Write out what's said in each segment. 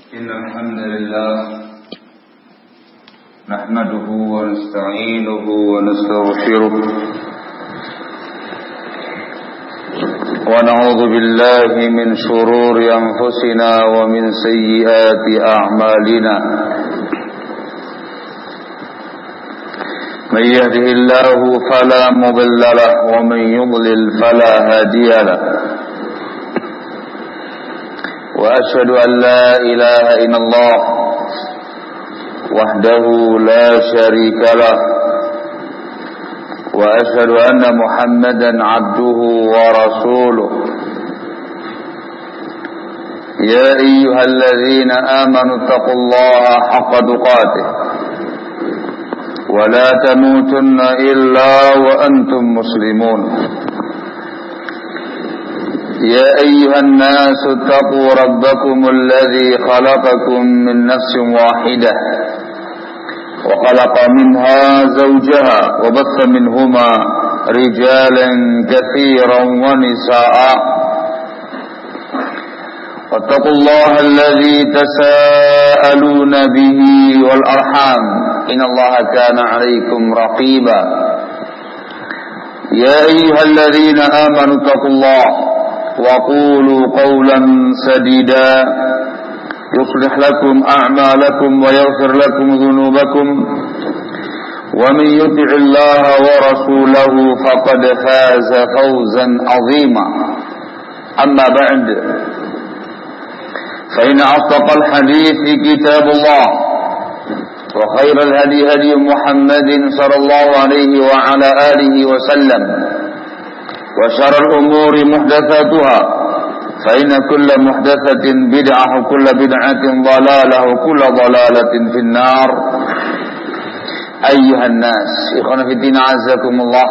إن الحمد لله نحمده ونستعينه ونستغفره ونعوذ بالله من شرور أنفسنا ومن سيئات أعمالنا من يهده الله فلا مضل له ومن يضلل فلا هادي له وأشهد أن لا إله إلا الله وحده لا شريك له وأشهد أن محمدا عبده ورسوله يا أيها الذين آمنوا اتقوا الله حق تقاته ولا تموتن إلا وأنتم مسلمون يا أيها الناس اتقوا ربكم الذي خلقكم من نفس واحدة وخلق منها زوجها وبث منهما رجالا كثيرا ونساء واتقوا الله الذي تساءلون به والأرحام إن الله كان عليكم رقيبا يا أيها الذين آمنوا اتقوا الله وقولوا قولا سديدا يصلح لكم أعمالكم ويغفر لكم ذنوبكم ومن يطع الله ورسوله فقد فاز فوزا عظيما أما بعد فإن أصدق الحديث كتاب الله وخير الهدي هدي محمد صلى الله عليه وعلى آله وسلم وشر الأمور محدثاتها فإن كل محدثة بدعة وكل بدعة ضلالة وكل ضلالة في النار أيها الناس ikhwan fillah azakumullah.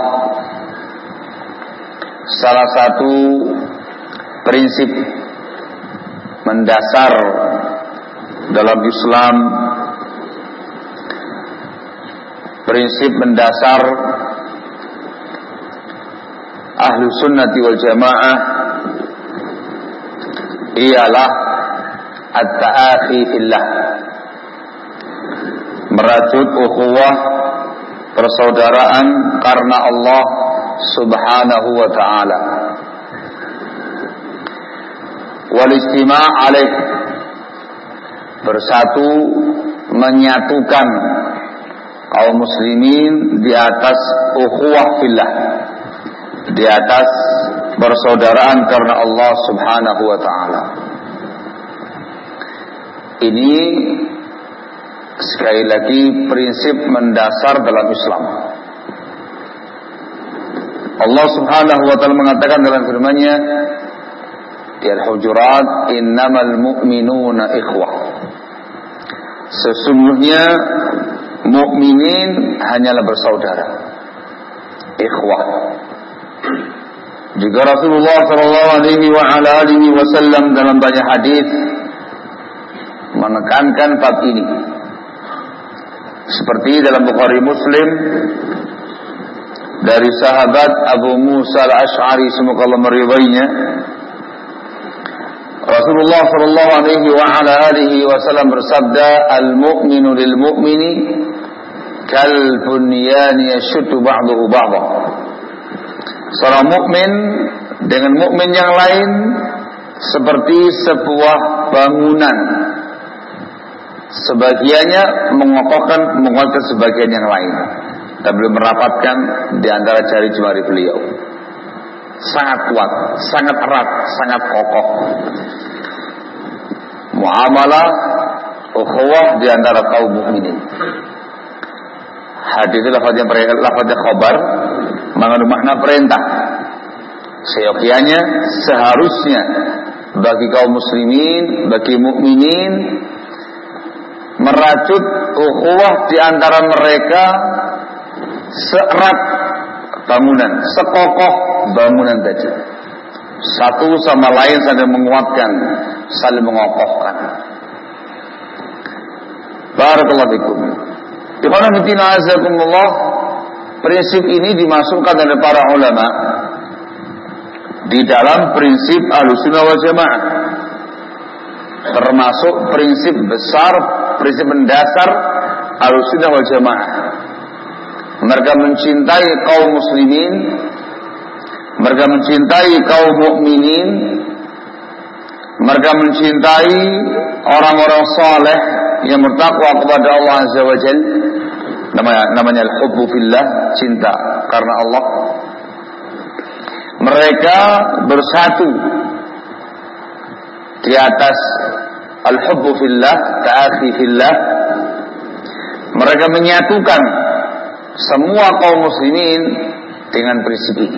Salah satu prinsip mendasar dalam Islam, prinsip mendasar Ahlu Sunnati wal Jamaah ialah at-ta'akhi fillah, merajut ukhuwah persaudaraan karena Allah Subhanahu wa ta'ala, wal istima' alaih, bersatu menyatukan kaum muslimin di atas ukhuwah fillah, di atas persaudaraan karena Allah Subhanahu wa ta'ala. Ini sekali lagi prinsip mendasar dalam Islam. Allah Subhanahu wa ta'ala mengatakan dalam firman-Nya di Al-Hujurat, innamal mu'minuna ikhwah, sesungguhnya mukminin hanyalah bersaudara, ikhwah. Juga Rasulullah sallallahu alaihi wa ala alihi wasallam dalam banyak hadis menekankan bab ini. Seperti dalam Bukhari Muslim dari sahabat Abu Musa al-Ash'ari, semoga Allah meridainya, Rasulullah sallallahu alaihi wa ala alihi wasallam bersabda, al-mu'minu lil mu'mini kal bunyani yashuddu ba'dahu ba'dha. Seorang mukmin dengan mukmin yang lain seperti sebuah bangunan, sebagiannya mengokohkan sebagian yang lain, dan beliau merapatkan di antara jari jemari beliau. Sangat kuat, sangat erat, sangat kokoh. Muamalah ukhuwah di antara kaum mukminin. Hadis itu lafaznya khabar, mengandung makna perintah. Seyogyanya, seharusnya bagi kaum muslimin, bagi mukminin, merajut ukhuwah di antara mereka seerat bangunan, sekokoh bangunan tadi. Satu sama lain saling menguatkan, saling mengokohkan. Barakallahu fikum. Prinsip ini dimasukkan oleh para ulama di dalam prinsip Ahlussunnah wal Jamaah. termasuk prinsip besar, prinsip mendasar Ahlussunnah wal Jamaah. Mereka mencintai kaum muslimin, mereka mencintai kaum mukminin, mereka mencintai orang-orang saleh yang bertakwa kepada Allah Azza wa Jalla. Namanya al-hubbu fillah, cinta karena Allah. Mereka bersatu di atas al-hubbu fillah, ta'akhi fillah. Mereka menyatukan semua kaum muslimin dengan prinsip ini.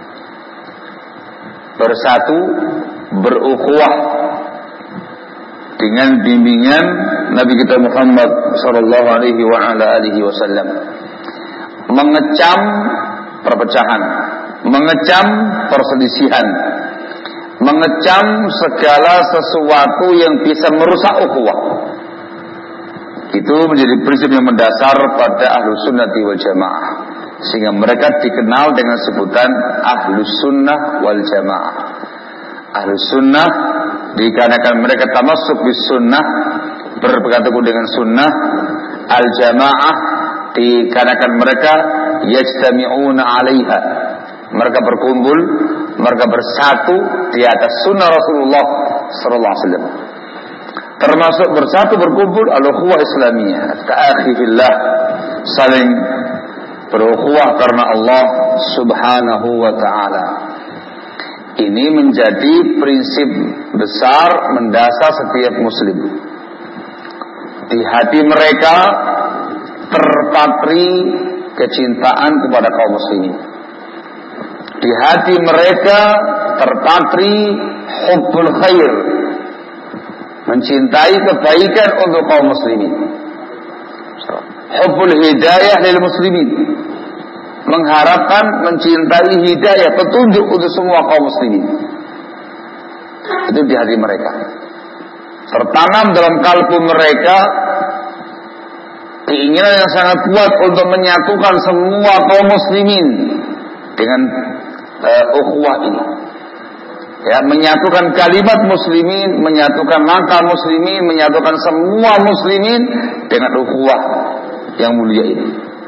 Bersatu, berukhuwah dengan bimbingan Nabi kita Muhammad sallallahu alaihi wa ala alihi wasallam. Mengecam perpecahan, mengecam perselisihan, mengecam segala sesuatu yang bisa merusak ukhuwah. Itu menjadi prinsip yang mendasar pada Ahlussunnah wal Jamaah, sehingga mereka dikenal dengan sebutan Ahlussunnah wal Jamaah. Ahlussunnah dikarenakan mereka tamassuk bis sunnah, berpegang teguh dengan sunnah. Al Jamaah dikarenakan mereka yajtami'una 'alaiha, mereka berkumpul, mereka bersatu di atas sunnah Rasulullah sallallahu alaihi wasallam. Termasuk bersatu berkumpul al-ukhuwah islamiyah, ta'akhi fillah, saling berukhuwah karena Allah Subhanahu wa taala. Ini menjadi prinsip besar mendasar setiap muslim. Di hati mereka terpatri kecintaan kepada kaum muslimin. Di hati mereka terpatri hubbul khair, mencintai kebaikan untuk kaum muslimin. Hubbul hidayah lil muslimin, mengharapkan, mencintai hidayah, petunjuk untuk semua kaum muslimin. Itu di hati mereka. Tertanam dalam kalbu mereka keinginan yang sangat kuat untuk menyatukan semua kaum muslimin dengan ukhuwah ini. Ya, menyatukan kalimat muslimin, menyatukan langkah muslimin, menyatukan semua muslimin dengan ukhuwah yang mulia ini.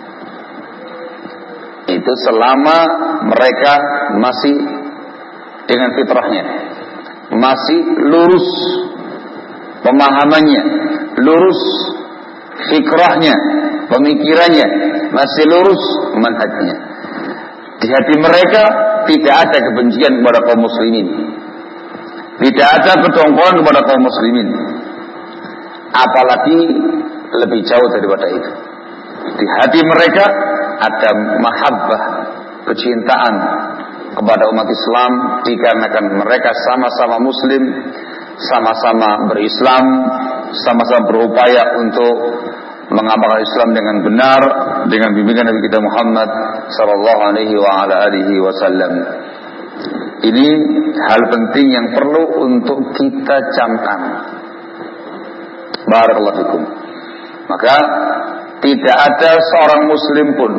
Itu selama mereka masih dengan fitrahnya, masih lurus pemahamannya, lurus fikrahnya, pemikirannya, masih lurus manhajnya. Di hati mereka tidak ada kebencian kepada kaum muslimin, tidak ada kedongkolan kepada kaum muslimin, apalagi lebih jauh daripada itu. Di hati mereka ada mahabbah, kecintaan kepada umat Islam, dikarenakan mereka sama-sama muslim, sama-sama berislam, sama-sama berupaya untuk mengamalkan Islam dengan benar, dengan bimbingan Nabi kita Muhammad sallallahu alaihi wa ala alihi wasallam. Ini hal penting yang perlu untuk kita camkan. Barakallahu fikum. Maka tidak ada seorang muslim pun,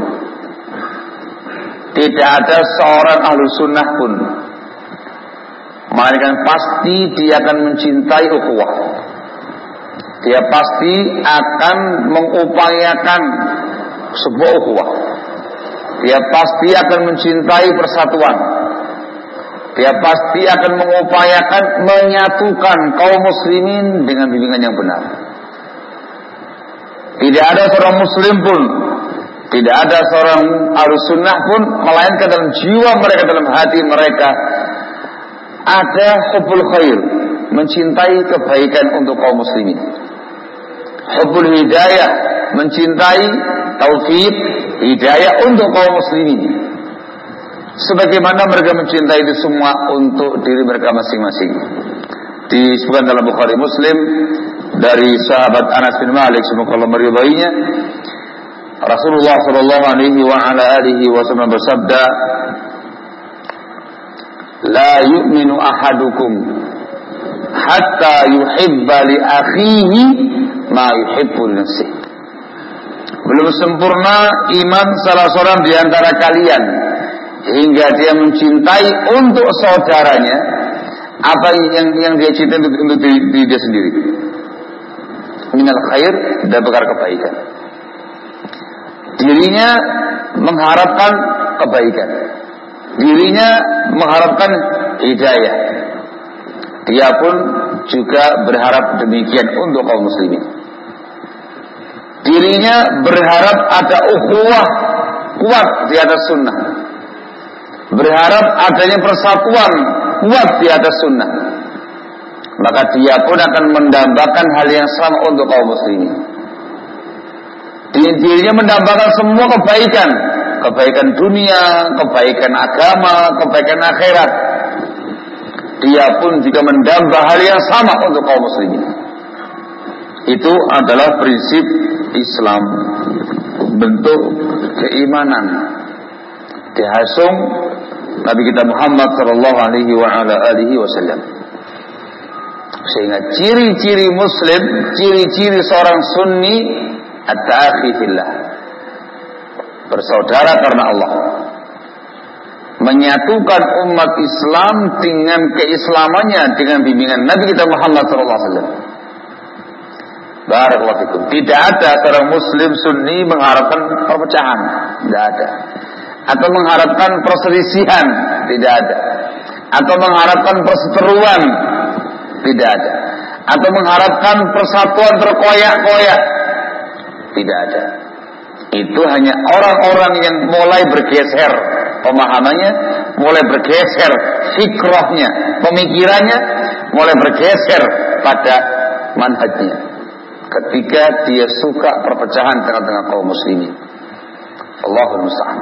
tidak ada seorang ahlu sunnah pun, melainkan pasti dia akan mencintai ukhuwah. Dia pasti akan mengupayakan sebuah ukhuwah. Dia pasti akan mencintai persatuan. Dia pasti akan mengupayakan menyatukan kaum muslimin dengan bimbingan yang benar. Tidak ada seorang muslim pun, tidak ada seorang ahlussunnah pun, melainkan dalam jiwa mereka, dalam hati mereka ada hubbul khair, mencintai kebaikan untuk kaum muslimin. Hubbul hidayah, mencintai taufik, hidayah untuk kaum muslimin. Sebagaimana mereka mencintai itu semua untuk diri mereka masing-masing. Disebutkan dalam Bukhari Muslim dari sahabat Anas bin Malik, semoga Allah meridainya, Rasulullah sallallahu alaihi wa ala alihi wasallam bersabda, "La yu'minu ahadukum hatta yuhibba li akhihi ma yuhibbu li nafsihi." Belum sempurna iman salah seorang di antara kalian hingga dia mencintai untuk saudaranya Apa yang dia cintai untuk diri dia sendiri? Minal khair, dan perkara kebaikan. Dirinya mengharapkan kebaikan. Dirinya mengharapkan hidayah. Dia pun juga berharap demikian untuk kaum muslimin. Dirinya berharap ada ukhuwah kuat di atas sunnah. Berharap adanya persatuan kuat di atas sunnah. Maka dia pun akan mendambakan hal yang sama untuk kaum muslimin. Dirinya mendambakan semua kebaikan. Kebaikan dunia, kebaikan agama, kebaikan akhirat. Dia pun juga mendamba hal yang sama untuk kaum muslimin. Itu adalah prinsip Islam, bentuk keimanan dihasung Nabi kita Muhammad sallallahu alaihi wasallam. Sehingga ciri-ciri muslim, ciri-ciri seorang sunni at-ta'akhi fillah, bersaudara karena Allah, menyatukan umat Islam dengan keislamannya, dengan bimbingan Nabi kita Muhammad sallallahu alaihi wasallam. Barakallahu fikum. Tidak ada seorang muslim sunni mengharapkan perpecahan, tidak ada. Atau mengharapkan perselisihan, tidak ada. Atau mengharapkan perseteruan, tidak ada. Atau mengharapkan persatuan terkoyak-koyak, tidak ada. Itu hanya orang-orang yang mulai bergeser pemahamannya, mulai bergeser fikrahnya, pemikirannya, mulai bergeser pada manhajnya. Ketika dia suka perpecahan tengah-tengah kaum muslimin. Allahul musta'an.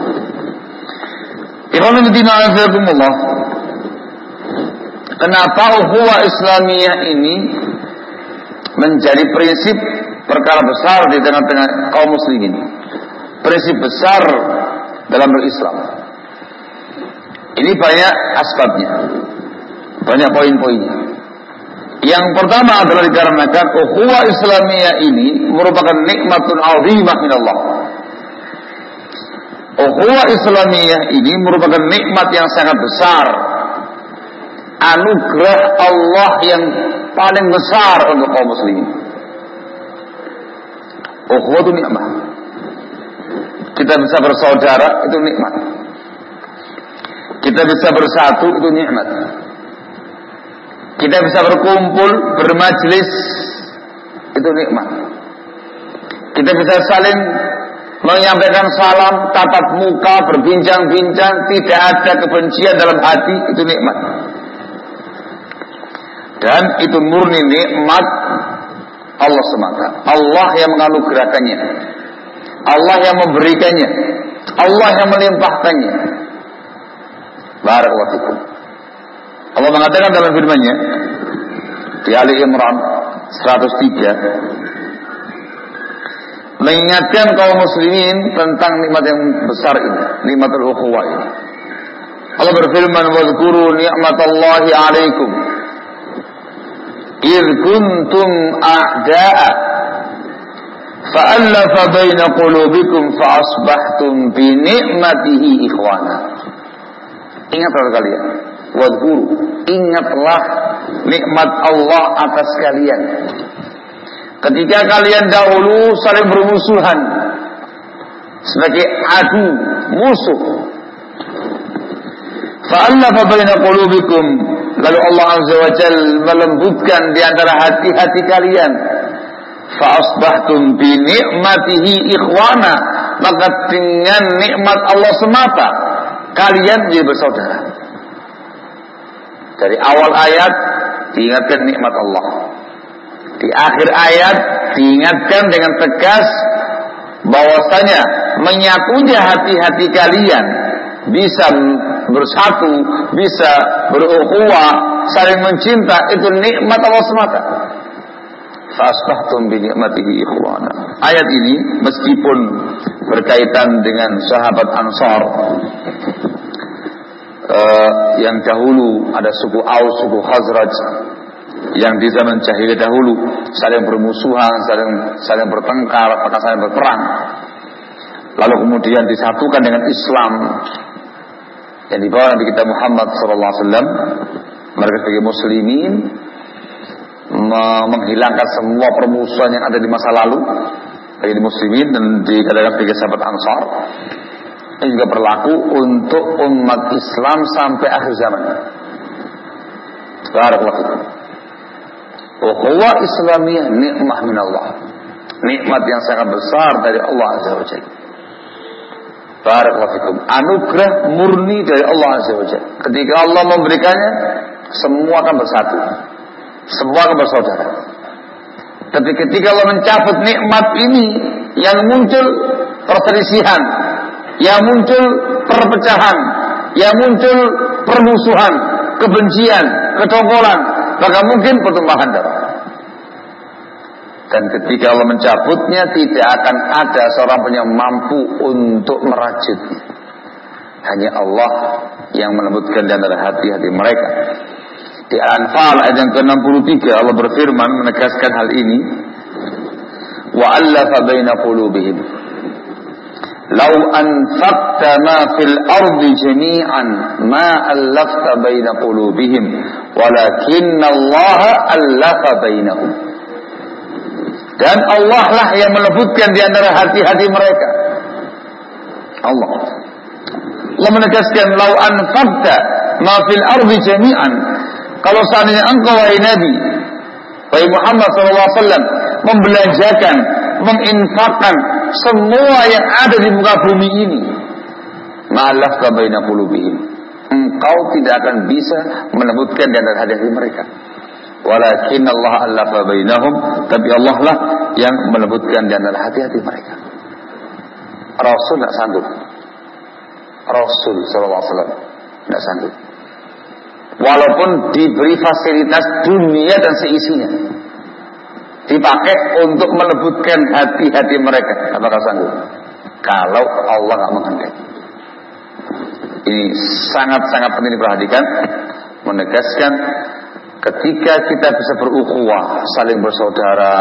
Kenapa ukhuwah Islamiyah ini menjadi prinsip perkara besar di tengah-tengah kaum muslimin? Prinsip besar dalam berislam. Ini banyak asbabnya, banyak poin-poinnya. Yang pertama adalah dikarenakan ukhuwah Islamiyah ini merupakan nikmatun 'azimah min Allah. Ukhuwah Islamiyah ini merupakan nikmat yang sangat besar, anugerah Allah yang paling besar untuk kaum muslimin. Ukhuwah itu nikmat. Kita bisa bersaudara, itu nikmat. Kita bisa bersatu, itu nikmat. Kita bisa berkumpul, bermajlis, itu nikmat. Kita bisa saling menyampaikan salam, tatap muka, berbincang-bincang, tidak ada kebencian dalam hati, itu nikmat. Dan itu murni nikmat Allah semata. Allah yang menganugerahkannya, Allah yang memberikannya, Allah yang melimpahkannya. Barakallahu fikum. Allah mengatakan dalam firman-Nya di Ali Imran 103, mengingatkan kaum muslimin tentang nikmat yang besar ini, nikmatul ukhuwah ini. Allah berfirman, "Wadhkuru ni'matallahi 'alaikum idh kuntum a'da'a fa'alafa baina qulubikum fa'asbahtum bi ni'matihi ikhwana." Ingatlah kalian, wadhkuru, ingatlah nikmat Allah atas kalian ketika kalian dahulu saling bermusuhan sebagai adu, musuh. Fa'alafa baina qulubikum, lalu Allah Azza wa Jalla melembutkan di antara hati-hati kalian. Fa'asbahtum bi ni'matihi ikhwana, maka dengan nikmat Allah semata kalian jadi bersaudara. Dari awal ayat diingatkan nikmat Allah, di akhir ayat diingatkan dengan tegas bahwasanya menyatunya hati-hati kalian, bisa bersatu, bisa berukhuwah, saling mencinta, itu nikmat Allah semata. Fasbahtum bi ni'matihi ikhwana. Ayat ini meskipun berkaitan dengan sahabat Ansar, yang dahulu ada suku Aus, suku Khazraj, yang di zaman jahiliyah dahulu saling bermusuhan, saling bertengkar, bahkan saling berperang. Lalu kemudian disatukan dengan Islam yang dibawa Nabi kita Muhammad SAW, mereka sebagai muslimin menghilangkan semua permusuhan yang ada di masa lalu bagi muslimin dan dikatakan sebagai sahabat Ansar. Ini juga berlaku untuk umat Islam sampai akhir zaman. Barakallahu fikum. Ukhuwah Islamiyah nikmah min Allah, nikmat yang sangat besar dari Allah Azza wa Jalla. Barakallahu fikum. Anugerah murni dari Allah Azza wa Jalla. Ketika Allah memberikannya, semua akan bersatu, semua akan bersaudara. Tapi ketika Allah mencabut nikmat ini, yang muncul perselisihan, yang muncul perpecahan, yang muncul permusuhan, kebencian, ketongkolan, maka mungkin pertumpahan darah. Dan ketika Allah mencabutnya, tidak akan ada seorang pun yang mampu untuk merajutnya. Hanya Allah yang melembutkan di antara hati-hati mereka. Di Al-Anfal ayat yang ke-63 Allah berfirman menegaskan hal ini. Wa allafa baina qulubihim. Lau anfaqta ma fil ardi jami'an ma allafta baina qulubihim walakinna Allah allafa bainahum. Dan Allah lah yang melembutkan di antara hati-hati mereka. Allah menegaskan lau anfaqta ma fil ardi jami'an. Kalau seandainya engkau wahai Nabi, wahai Muhammad SAW, membelanjakan, menginfakkan semua yang ada di muka bumi ini, ma'allafta baina qulubihim, engkau tidak akan bisa melembutkan di antara hati mereka. Walakin Allah allafa bainahum, tapi Allah lah yang melembutkan di antara hati-hati mereka. Rasul tidak sanggup. Rasul SAW tidak sanggup. Walaupun diberi fasilitas dunia dan seisinya, dipakai untuk melembutkan hati-hati mereka, apakah sanggup? Kalau Allah tidak menghendaki. Ini sangat-sangat penting diperhatikan, menegaskan ketika kita bisa berukhuwah, saling bersaudara,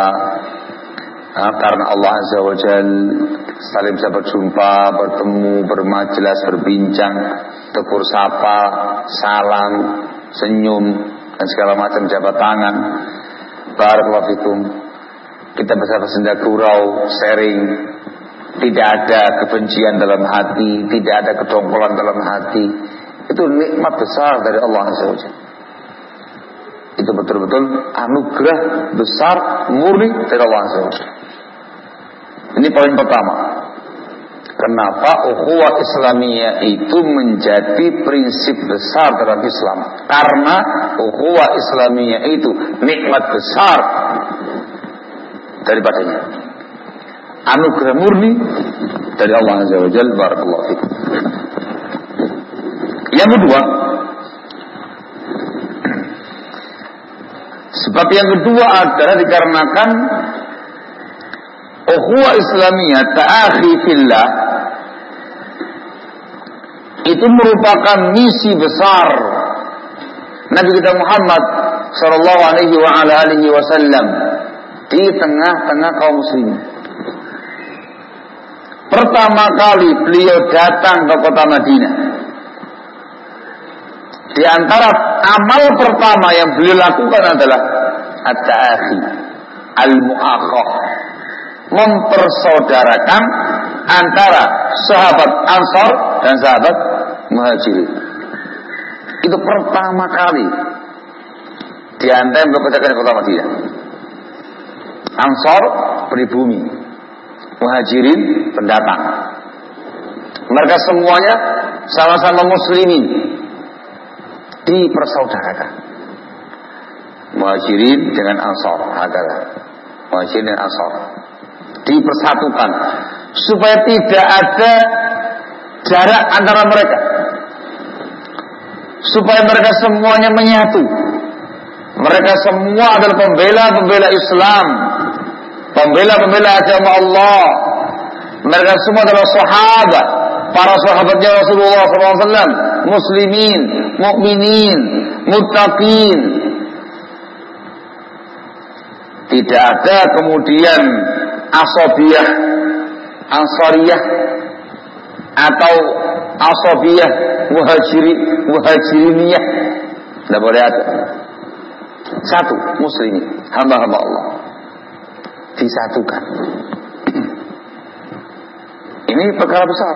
karena Allah Azza wa Jalla, saling bisa berjumpa, bertemu, bermajelis, berbincang, tegur sapa, salam, senyum, dan segala macam jabat tangan. Barakallahu fikum. Kita bisa bersenda gurau, sharing. Tidak ada kebencian dalam hati, tidak ada kedongkolan dalam hati. Itu nikmat besar dari Allah Azza wa Jalla. Itu betul-betul anugerah besar murni dari Allah Azza wa Jalla. Ini poin pertama. Kenapa ukhuwah Islamiyah itu menjadi prinsip besar dalam Islam? Karena ukhuwah Islamiyah itu nikmat besar daripadanya. Anugerah murni dari Allah Azza wa Jalla. Barakallahu fikum. Yang kedua, sebab yang kedua adalah dikarenakan ukhuwah Islamiyah ta'akhi fillah itu merupakan misi besar Nabi kita Muhammad sallallahu alaihi wasallam di tengah-tengah kaum muslimin. Pertama kali beliau datang ke kota Madinah, di antara amal pertama yang beliau lakukan adalah at-ta'akhi, al-mu'akhah, mempersaudarakan antara sahabat Ansar dan sahabat Muhajirin. Itu pertama kali di antara yang berpecahkan di kota Madinah. Ansar pribumi, Muhajirin pendatang. Mereka semuanya sama-sama muslimin, dipersaudarakan. Muhajirin dengan Ansar, adalah Muhajirin dan Ansar dipersatukan supaya tidak ada jarak antara mereka, supaya mereka semuanya menyatu. Mereka semua adalah pembela Islam, pembela agama Allah. Mereka semua adalah sahabat, para sahabatnya Rasulullah SAW, muslimin, mukminin, muttaqin. Tidak ada kemudian asabiyah, ansariyah, atau asabiyah muhajiriniyah. Tidak boleh ada. Satu, muslimin, hamba-hamba Allah disatukan. Ini perkara besar.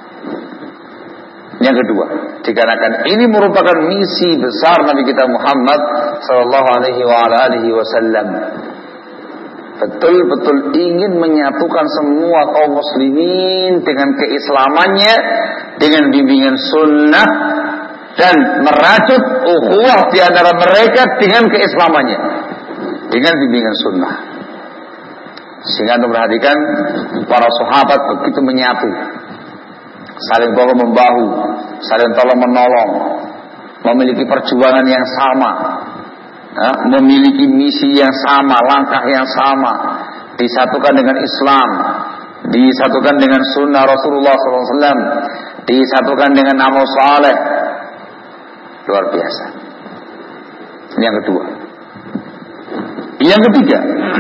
Yang kedua, dikarenakan ini merupakan misi besar Nabi kita Muhammad sallallahu alaihi wasallam. Betul-betul ingin menyatukan semua kaum muslimin dengan keislamannya, dengan bimbingan sunnah, dan merajut ukhuwah di antara mereka dengan keislamannya, dengan bimbingan sunnah. Sehingga untuk perhatikan para sahabat begitu menyatu, saling tolong membahu, saling tolong menolong, memiliki perjuangan yang sama, memiliki misi yang sama, langkah yang sama, disatukan dengan Islam, disatukan dengan sunnah Rasulullah SAW, disatukan dengan amal saleh. Luar biasa. Ini yang kedua. Yang ketiga,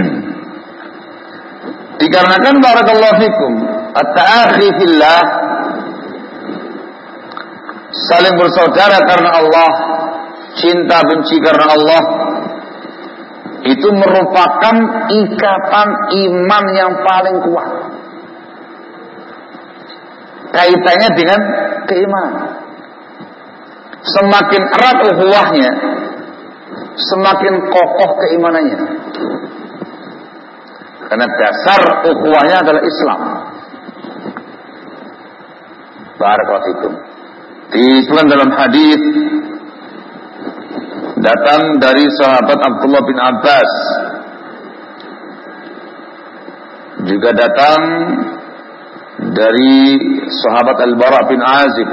dikarenakan barakallahu fikum at-ta'akhi fillah, saling bersaudara karena Allah, cinta benci karena Allah, itu merupakan ikatan iman yang paling kuat. Kaitannya dengan keimanan. Semakin erat ukhuwahnya, semakin kokoh keimanannya. Karena dasar ukhuwahnya adalah Islam. Barakallahu fikum. Disebutkan dalam hadis, datang dari sahabat Abdullah bin Abbas, juga datang dari sahabat Al-Bara bin Azib,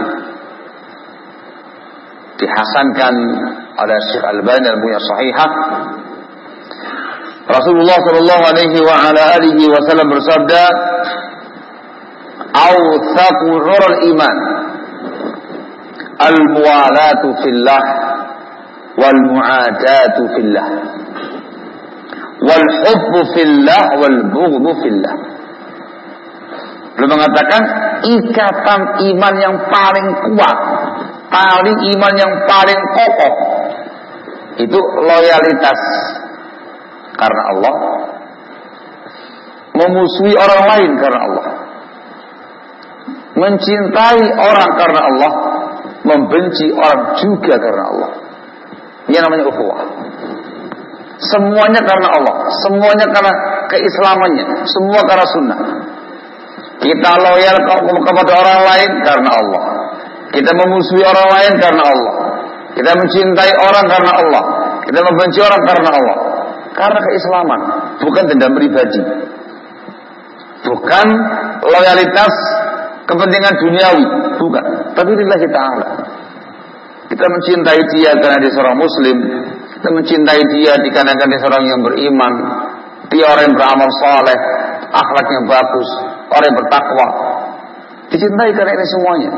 dihasankan oleh Syekh Al-Albani dan punya sahihah. Rasulullah sallallahu alaihi wasallam bersabda, "Awthaqu 'ural iman al-muwalatu fillah wal mu'adatu fillah wal hubbu fillah wal bughdhu fillah." Beliau mengatakan ikatan iman yang paling kuat, tali iman yang paling kokoh itu loyalitas karena Allah, memusuhi orang lain karena Allah, mencintai orang karena Allah, membenci orang juga karena Allah. Ini namanya ukhuwah. Semuanya karena Allah, semuanya karena keislamannya, semua karena sunnah. Kita loyal kepada orang lain karena Allah, kita memusuhi orang lain karena Allah, kita mencintai orang karena Allah, kita membenci orang karena Allah, karena keislaman, bukan dendam pribadi, bukan loyalitas kepentingan duniawi, bukan, tapi lillahi ta'ala. Kita mencintai dia karena dia seorang muslim, kita mencintai dia dikarenakan dia seorang yang beriman, dia orang yang beramal saleh, akhlaknya bagus, orang yang bertakwa, dicintai karena ini semuanya.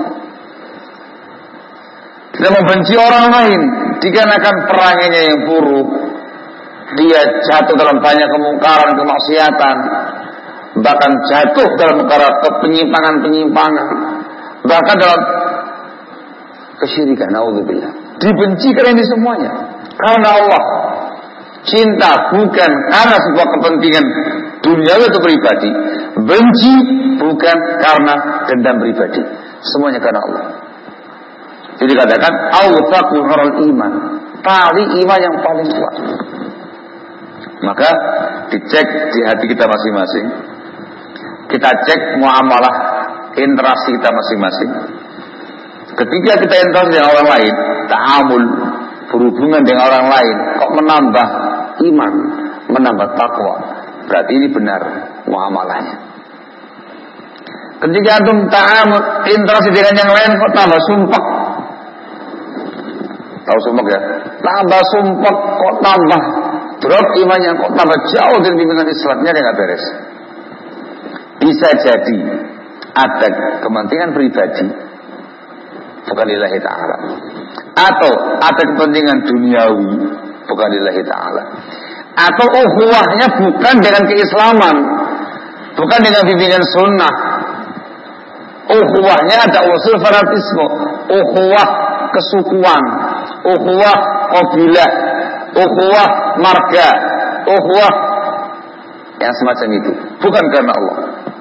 Kita membenci orang lain dikarenakan perangannya yang buruk, dia jatuh dalam banyak kemungkaran, kemaksiatan, bahkan jatuh dalam perkara penyimpangan-penyimpangan, bahkan dalam kesyirikan. Naudzubillah. Dibenci karena ini semuanya karena Allah. Cinta bukan karena sebuah kepentingan duniawi atau pribadi, benci bukan karena dendam pribadi, semuanya karena Allah. Jadi katakan awthaqu 'ural iman, tali iman yang paling kuat. Maka dicek di hati kita masing-masing, kita cek muamalah interaksi kita masing-masing. Ketika kita interaksi dengan orang lain, ta'amul, berhubungan dengan orang lain, kok menambah iman, menambah takwa, berarti ini benar muamalahnya. Ketika antum ta'amul, interaksi dengan yang lain, kok tambah sumpah. Tahu sumpah ya? Tambah sumpah, kok tambah drop imannya, kok tambah jauh dari bimbingan Islamnya, dia nggak beres. Bisa jadi ada kepentingan pribadi, bukan lillahi ta'ala, atau ada kepentingan duniawi, bukan lillahi ta'ala, atau ukhuwahnya bukan dengan keislaman, bukan dengan bimbingan sunnah. Ukhuwahnya ada unsur fanatisme, ukhuwah kesukuan, ukhuwah qabilah, ukhuwah marga, ukhuwah yang semacam itu. Bukan karena Allah.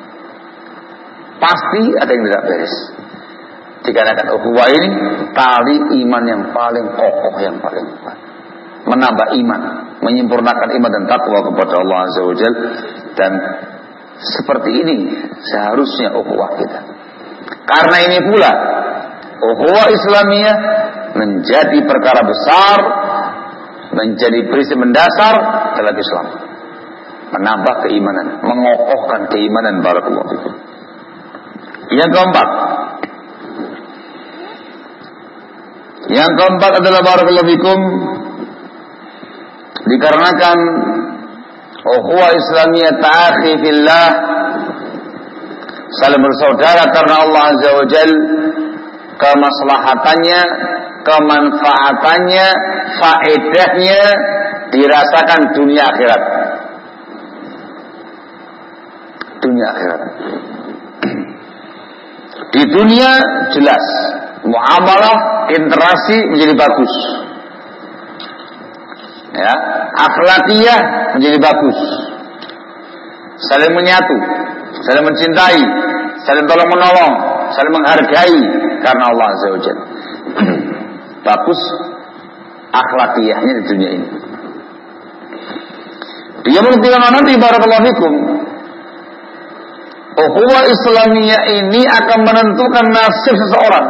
Pasti ada yang tidak beres. Dikarenakan ukhuwah ini tali iman yang paling kokoh, yang paling kuat, menambah iman, menyempurnakan iman dan takwa kepada Allah Azza wa Jalla. Dan seperti ini seharusnya ukhuwah kita. Karena ini pula ukhuwah Islamiyah menjadi perkara besar, menjadi prinsip mendasar dalam Islam, menambah keimanan, mengokohkan keimanan. Barakallahu fikum. Yang keempat adalah barakallahu fikum, dikarenakan ukhuwah Islamiyah ta'akhi fillah, saling bersaudara karena Allah Azza wa Jal, kemaslahatannya, kemanfaatannya, faedahnya dirasakan dunia akhirat. Dunia akhirat. Di dunia jelas muamalah, interaksi menjadi bagus, ya, akhlakiyah menjadi bagus, saling menyatu, saling mencintai, saling tolong menolong, saling menghargai karena Allah Azza wa Jalla. Bagus akhlakiyahnya di dunia ini. Dia menentukan nanti barakallahu fikum, ukhuwah Islamiyah ini akan menentukan nasib seseorang.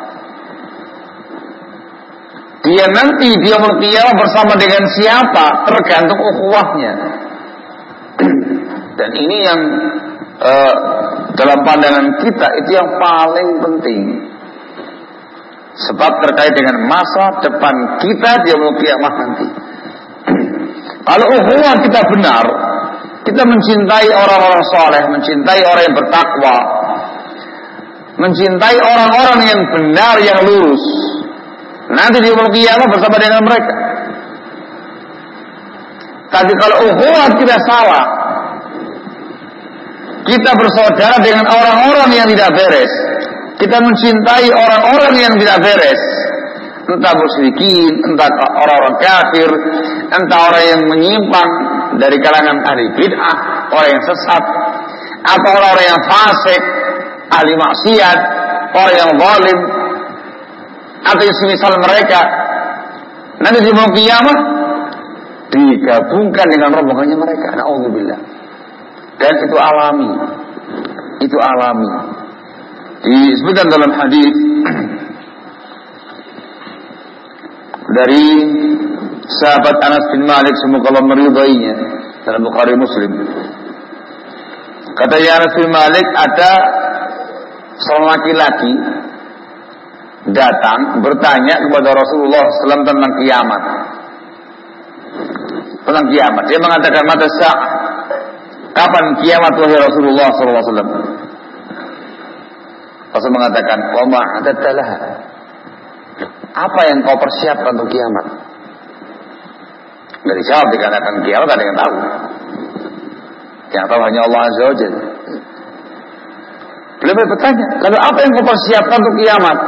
Dia nanti dia berkiamat bersama dengan siapa tergantung ukhuwahnya. Dan ini yang dalam pandangan kita itu yang paling penting. Sebab terkait dengan masa depan kita dia berkiamat nanti. Kalau ukhuwah kita benar, kita mencintai orang-orang saleh, mencintai orang yang bertakwa, mencintai orang-orang yang benar, yang lurus, nanti di yaumul qiyamah bersama dengan mereka. Tapi kalau ukhuwah kita salah, kita bersaudara dengan orang-orang yang tidak beres, kita mencintai orang-orang yang tidak beres, entah musyrikin, entah orang-orang kafir, entah orang yang menyimpang dari kalangan ahli bid'ah, orang yang sesat, atau orang-orang yang fasik, ahli maksiat, orang yang zalim, atau semisal mereka, nanti di yaumul qiyamah digabungkan dengan rombongannya mereka. Na'udzubillah. Dan itu alami. Itu alami. Disebutkan dalam hadis dari sahabat Anas bin Malik, semoga Allah meridainya, dalam Bukhari Muslim. Kata Anas bin Malik, ada seorang laki-laki datang bertanya kepada Rasulullah SAW tentang kiamat. Tentang kiamat. Dia mengatakan, mata sa'ah, kapan kiamat wahai Rasulullah SAW? Rasul mengatakan, wa ma'adatta laha, apa yang kau persiapkan untuk kiamat? Nggak dijawab, dikatakan kiamat ada yang tahu. Yang tahu hanya Allah Azza wa Jalla. Beliau bertanya, lalu apa yang kau persiapkan untuk kiamat?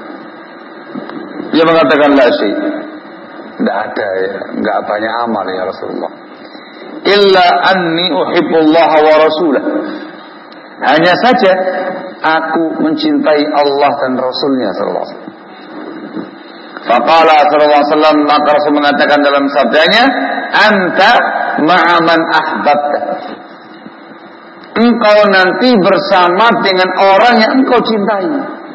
Dia mengatakan, la syai', tidak ada ya, nggak banyak amal ya Rasulullah. Illa anni uhibbullah wa rasulah, hanya saja aku mencintai Allah dan Rasulnya sallallahu alaihi wasallam. Faqala sallallahu alaihi wasallam, maka Rasul mengatakan dalam sabdanya, anta ma'a man ahbabta, engkau nanti bersama dengan orang yang engkau cintai.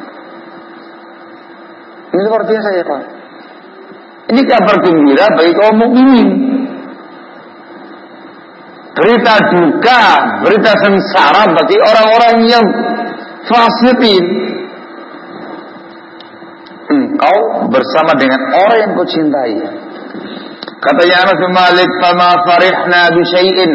Ini luar biasa ya Pak. Ini kabar gembira bagi kaum mukminin. Berita duka, berita sengsara bagi orang-orang yang fasikin. Engkau bersama dengan orang yang kau cintai. Katanya Anas bin Malik, fama farihna bi syai'in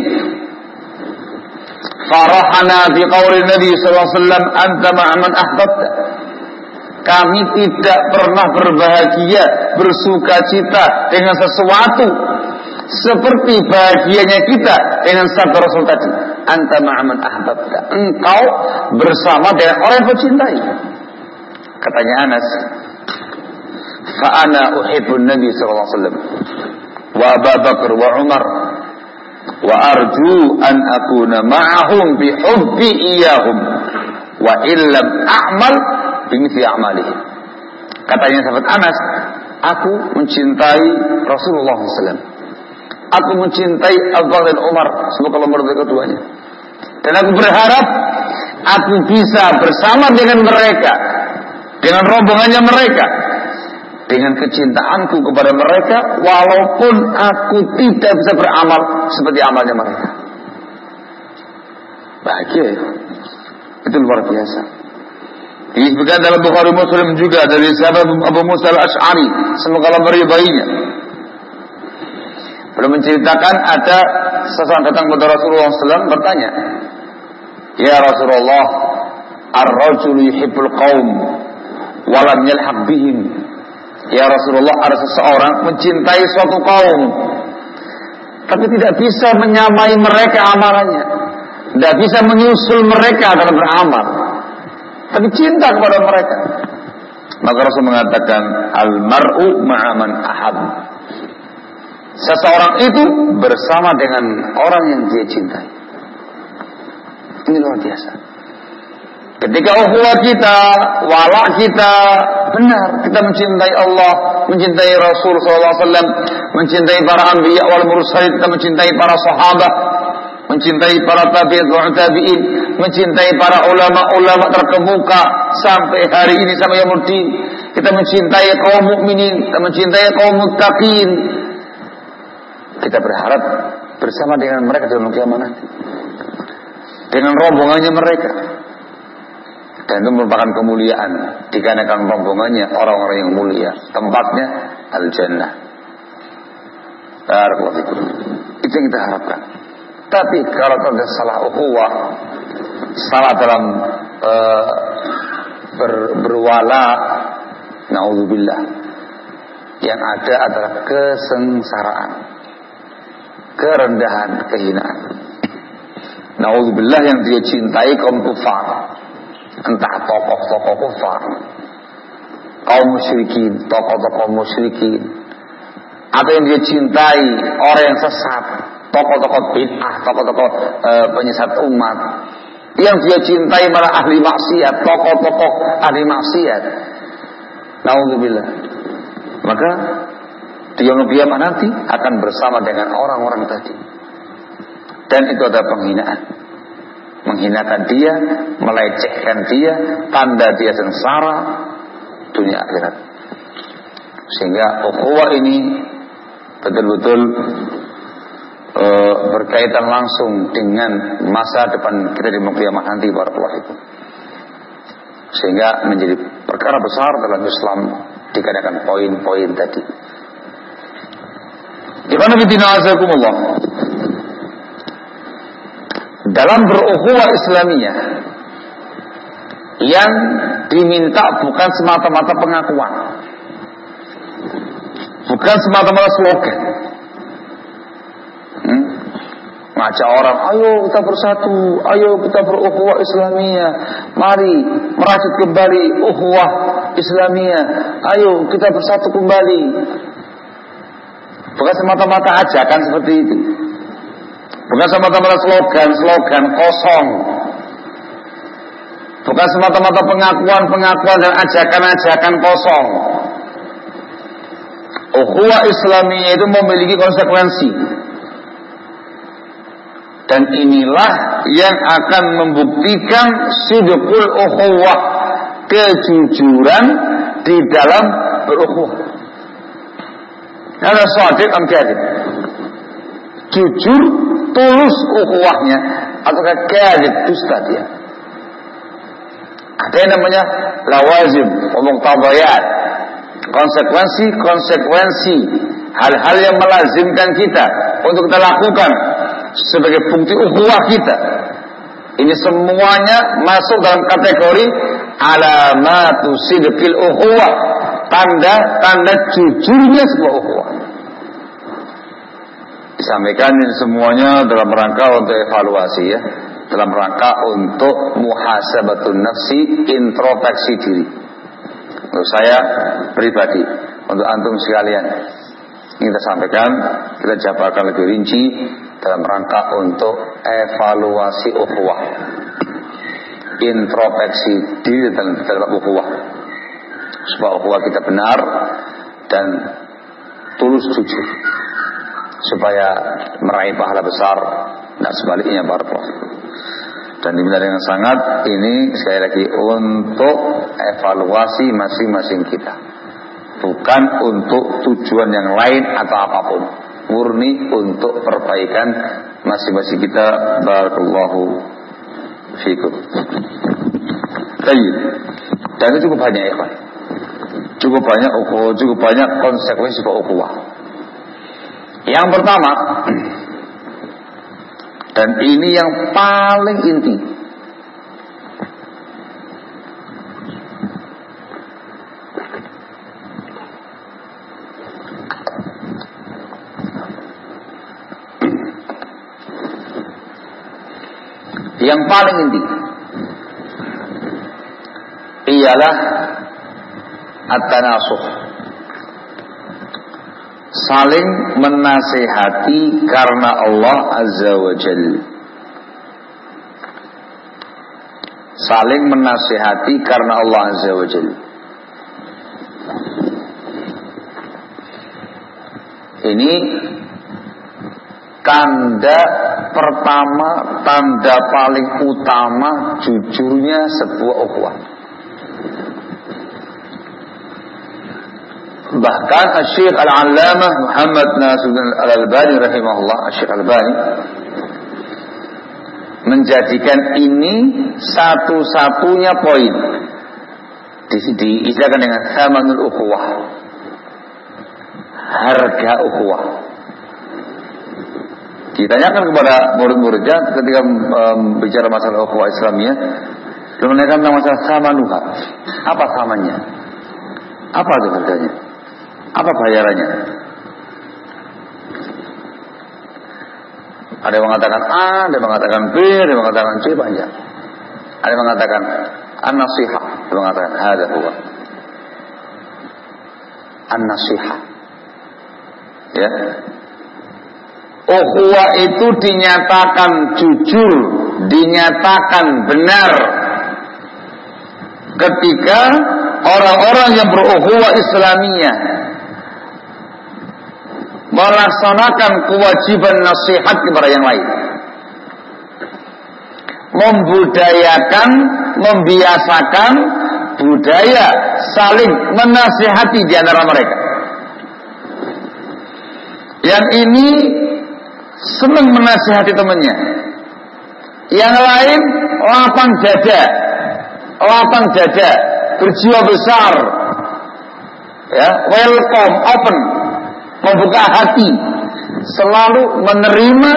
farahana bi qauli Nabi sallallahu alaihi wasallam, anta ma'a man ahbabta. Kami tidak pernah berbahagia, bersuka cita dengan sesuatu seperti bahagianya kita dengan sabda Rasul tadi, anta ma'a man ahbabta, engkau bersama dengan orang yang kau cintai. Katanya Anas, fa ana uhibbun nabi sallallahu alaihi wasallam wa Abu Bakar wa Umar wa arju an akuna ma'ahum bi hubbi iyahum wa illam a'mal bimithli a'malihim. Katanya sahabat Anas, aku mencintai Rasulullah SAW, aku mencintai Abu Bakar dan Umar, semoga Allah meridai keduanya, dan aku berharap aku bisa bersama dengan mereka, dengan rombongannya mereka, dengan kecintaanku kepada mereka, walaupun aku tidak bisa beramal seperti amalnya mereka. Bahagia ya? Itu luar biasa. Disebutkan dalam Bukhari Muslim juga dari sahabat Abu Musa al-Ash'ari, semoga Allah meridainya, beliau menceritakan ada seseorang datang kepada Rasulullah SAW bertanya, ya Rasulullah, ar-rajulu yuhibbul qaum walam yalhaq bihim. Ya Rasulullah, ada seseorang mencintai suatu kaum tapi tidak bisa menyamai mereka amalannya, tidak bisa menyusul mereka dalam beramal, tapi cinta kepada mereka. Maka Rasul mengatakan, al-mar'u ma'aman ahab. Seseorang itu bersama dengan orang yang dia cintai. Ini luar biasa. Ketika ukhuwah kita, wala kita benar, kita mencintai Allah, mencintai Rasul SAW, mencintai para anbiya wal mursalin, kita mencintai para sahabat, mencintai para tabi'in, mencintai para ulama-ulama terkemuka sampai hari ini, sampai yaumuddin. Kita mencintai kaum mukminin, kita mencintai kaum muttaqin. Kita berharap bersama dengan mereka dalam kiamat nanti, dengan rombongannya mereka. Dan itu merupakan kemuliaan, dikarenakan rombongannya orang-orang yang mulia, tempatnya al-jannah. Itu yang kita harapkan. Tapi kalau ada salah ukhuwah, salah dalam berwala, naudzubillah, yang ada adalah kesengsaraan, kerendahan, kehinaan. Naudzubillah, yang dia cintai kaum kufar, entah tokoh-tokoh kufar, kaum musyrikin, tokoh-tokoh musyrikin, atau yang dia cintai orang yang sesat, tokoh-tokoh bid'ah, tokoh-tokoh penyesat umat. Yang dia cintai malah ahli maksiat, tokoh-tokoh ahli maksiat. Naudzubillah. Maka di yaumul qiyamah nanti akan bersama dengan orang-orang tadi. Dan itu adalah penghinaan, menghinakan dia, melecehkan dia, tanda dia sengsara dunia akhirat. Sehingga ukhuwah ini betul-betul berkaitan langsung dengan masa depan kita di kiamat nanti, barakallahu fikum. Sehingga menjadi perkara besar dalam Islam dikarenakan poin-poin tadi. Gimana bidina azakumullah? Dalam berukhuwah Islamiyah, yang diminta bukan semata-mata pengakuan, bukan semata-mata slogan, ngajak orang, ayo kita bersatu, ayo kita berukhuwah Islamiyah, mari merajut kembali ukhuwah Islamiyah, ayo kita bersatu kembali. Bukan semata-mata ajakan seperti itu, bukan semata-mata slogan kosong, bukan semata-mata pengakuan dan ajakan-ajakan kosong. Ukhuwah Islamiyah itu memiliki konsekuensi, dan inilah yang akan membuktikan sidqul ukhuwah, kejujuran di dalam berukhuwah. Ada shadiq am kadhib, jujur tulus ukhuwahnya atau kadhib, dusta dia. Ada yang namanya lawazim wa muqtadayat, konsekuensi hal-hal yang melazimkan kita untuk kita lakukan sebagai bukti ukhuwah kita. Ini semuanya masuk dalam kategori alamatu sidqil ukhuwah, tanda jujurnya sebuah ukhuwah. Disampaikan ini semuanya dalam rangka untuk evaluasi, ya, dalam rangka untuk muhasabatun nafsi, introspeksi diri. Untuk saya pribadi, untuk antum sekalian. Ini kita sampaikan, kita jabarkan lebih rinci dalam rangka untuk evaluasi ukhuwah, introspeksi diri dalam ukhuwah, supaya ukhuwah kita benar dan tulus jujur, supaya meraih pahala besar. Nah sebaliknya barakallahu. Dan diminta dengan sangat ini sekali lagi untuk evaluasi masing-masing kita, bukan untuk tujuan yang lain atau apapun, murni untuk perbaikan masing-masing kita. Barakallahu fikum. Baik. Dan itu cukup banyak ya Pak. Cukup banyak konsekuensi ukhuwah. Yang pertama, dan ini yang paling inti, ialah at-tanasuh, saling menasihati karena Allah Azza wa Jalla. Saling menasihati karena Allah Azza wa Jalla. Ini tanda pertama, tanda paling utama jujurnya sebuah ukhuwah. Bahkan Syekh Al-Allamah Muhammad Nasiruddin Al-Albani rahimahullah, Syekh Al-Albani menjadikan ini satu-satunya poin, diistilahkan dengan thamanul ukhuwah, harga ukhuwah. Ditanyakan kepada murid-muridnya ketika bicara masalah ukhuwah Islamiyah, menanyakan tentang masalah thamanuha, apa thamannya, apa itu harganya, apa bayarannya. Ada yang mengatakan A, ada yang mengatakan B, ada yang mengatakan C, banyak. Ada yang mengatakan an-nasihah, ada yang mengatakan hadza huwa an-nasihah. Ya. Ukhuwah itu dinyatakan jujur, dinyatakan benar ketika orang-orang yang berukhuwah Islamiyah melaksanakan kewajiban nasihat kepada yang lain, membudayakan, membiasakan budaya saling menasihati di antara mereka. Yang ini senang menasihati temannya, yang lain lapang dada, berjiwa besar, ya, welcome, open, membuka hati, selalu menerima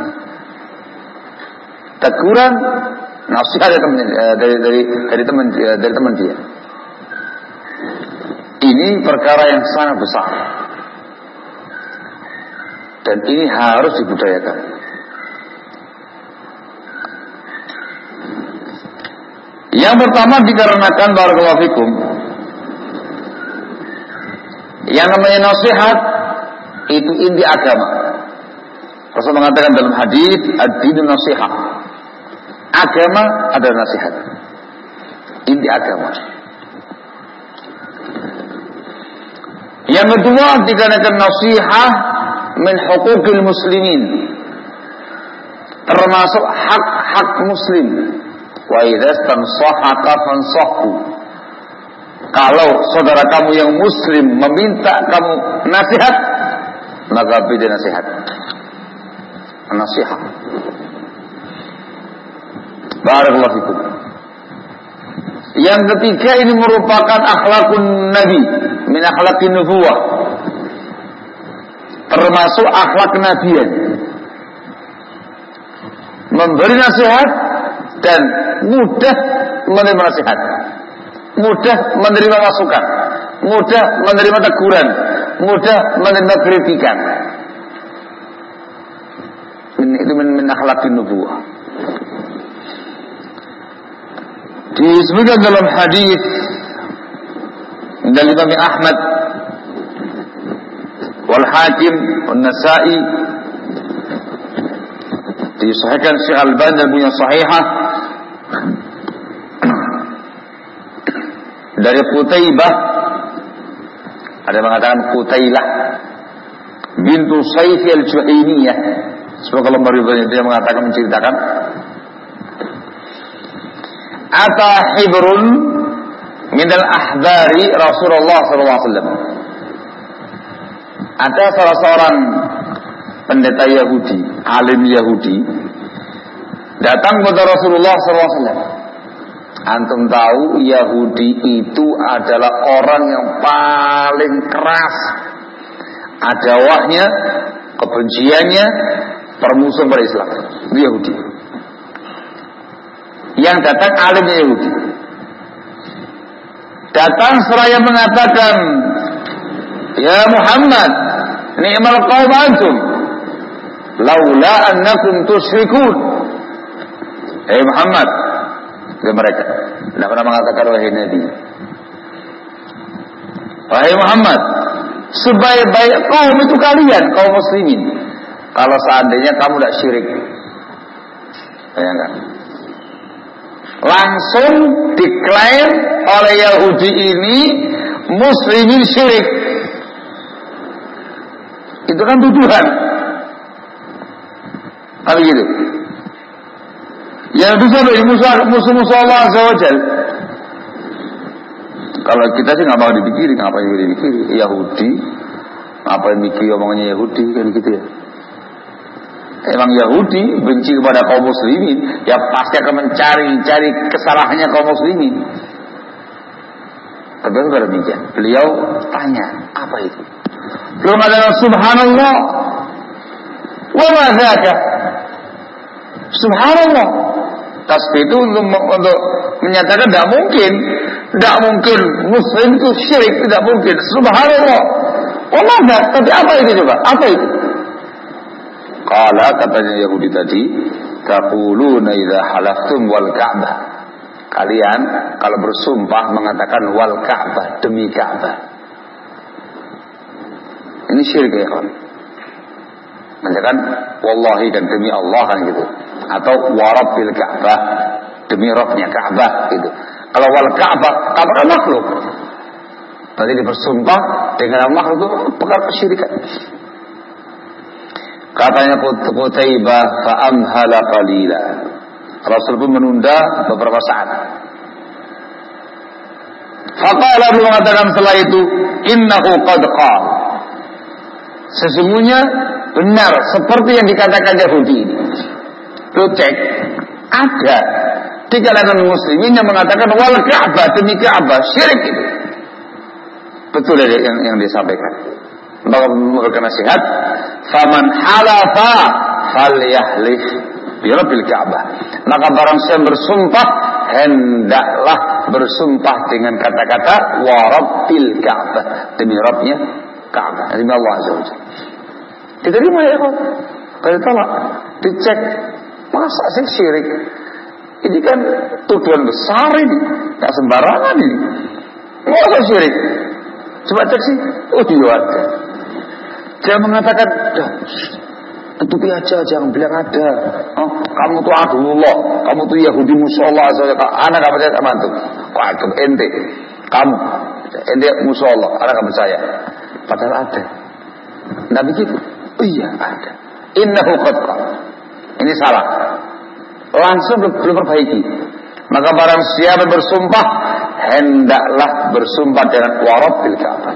teguran, nasihat dari teman dia. Ini perkara yang sangat besar, dan ini harus dibudayakan. Yang pertama dikarenakan barakallahu fikum, yang namanya nasihat itu inti agama. Rasul mengatakan dalam hadis, ad-dinu nasihat, agama adalah nasihat, inti agama. Yang kedua dikarenakan nasihat min huquqil muslimin, termasuk hak-hak muslim. Wa idza tansahaka fansahhu, kalau saudara kamu yang muslim meminta kamu nasihat, maka beri nasihat. Nasihat. Barakallahu fikum. Yang ketiga, ini merupakan akhlakun Nabi, min akhlaqin nubuwah, termasuk akhlak kenabian, memberi nasihat dan mudah menerima nasihat, mudah menerima masukan, mudah menerima teguran, mudah menerima kritikan. Itu min akhlaqin nubuwah. Disebutkan dalam hadis dari Imam Ahmad wal Hakim, wal Nasa'i. Disahihkan Syekh Al-Albani dan punya sahihah dari Qutaibah, ada yang mengatakan Qutailah bintu Saif al-Juhainiyah. Semoga Allah meridhai, dia mengatakan, menceritakan, ata hibrun minal ahbari Rasulullah SAW. Ada salah seorang pendeta Yahudi, alim Yahudi, datang kepada Rasulullah SAW. Antum tahu Yahudi itu adalah orang yang paling keras adawahnya, kebenciannya, permusuhan pada Islam. Yahudi. Yang datang alimnya Yahudi. Datang seraya mengatakan, ya Muhammad, ni'mal qaum antum, laula annakum tusyrikun. Hei Muhammad, ke mereka, tidak pernah mengatakan wahai Nabi. Wahai Muhammad, sebaik-baik kaum itu kalian, kaum muslimin, kalau seandainya kamu tidak syirik. Bayangkan, langsung diklaim oleh Yahudi ini muslimin syirik. Itu kan tuduhan. Apa gitu? Yang bisa dari musuh-musuh Allah Azza wa Jal. Kalau kita sih nggak mau dipikirin, ngapain juga dipikirin? Yahudi, ngapain mikir omongannya Yahudi kan gitu ya? Emang Yahudi benci kepada kaum muslimin, ya pasti akan mencari kesalahannya kaum muslimin. Tapi pada demikian, beliau tanya, apa itu? Belum ada subhanallah, wa ma dzaka. Subhanallah. Tasbih itu untuk menyatakan tidak mungkin muslim itu syirik, tidak mungkin. Subhanallah. Oh mana? Tapi apa itu coba? Apa itu? Qala, katanya Yahudi tadi, taquluna idza halaftum wal Ka'bah. Kalian kalau bersumpah mengatakan wal Ka'bah, demi Ka'bah. Ini syirik ya kawan. Mengatakan wallahi dan demi Allah kan gitu. Atau warabbil Ka'bah, demi Rabbnya Ka'bah gitu. Kalau wal Ka'bah, Ka'bah kan makhluk. Tadi bersumpah dengan makhluk itu perkara kesyirikan. Katanya Qutaibah, fa'amhala qalila. Rasul pun menunda beberapa saat. Faqala, beliau mengatakan setelah itu, innahu qad qala. Sesungguhnya benar seperti yang dikatakan Yahudi ini. Lu cek, ada di kalangan muslimin yang mengatakan wal Ka'bah, demi Ka'bah, syirik itu. Betul yang disampaikan. Bahwa memberikan nasihat, faman halafa falyahlif bi rabbil Ka'bah. Maka barang siapa bersumpah, hendaklah bersumpah dengan kata-kata wa rabbil Ka'bah, demi Rabbnya Ka'bah, demi Allah Azza wa Jalla. Diterima ya kan? Kalau tolak, dicek, masa sih syirik? Ini kan tuduhan besar ini, tak sembarangan ini. Masa syirik? Coba cek sih, oh diwakil. Dia mengatakan, tutupi aja, jangan bilang ada. Oh, kamu tuh aduullah, kamu tuh Yahudi musuh Allah Azza wa Jalla. Anak gak percaya sama antum. Kok ente, kamu ente musuh Allah, anak gak percaya. Padahal ada. Tidak begitu. Oh iya ada. Innahu qad qala. Ini salah. Langsung belum perbaiki. Maka barang siapa bersumpah, hendaklah bersumpah dengan warabbil Ka'bah.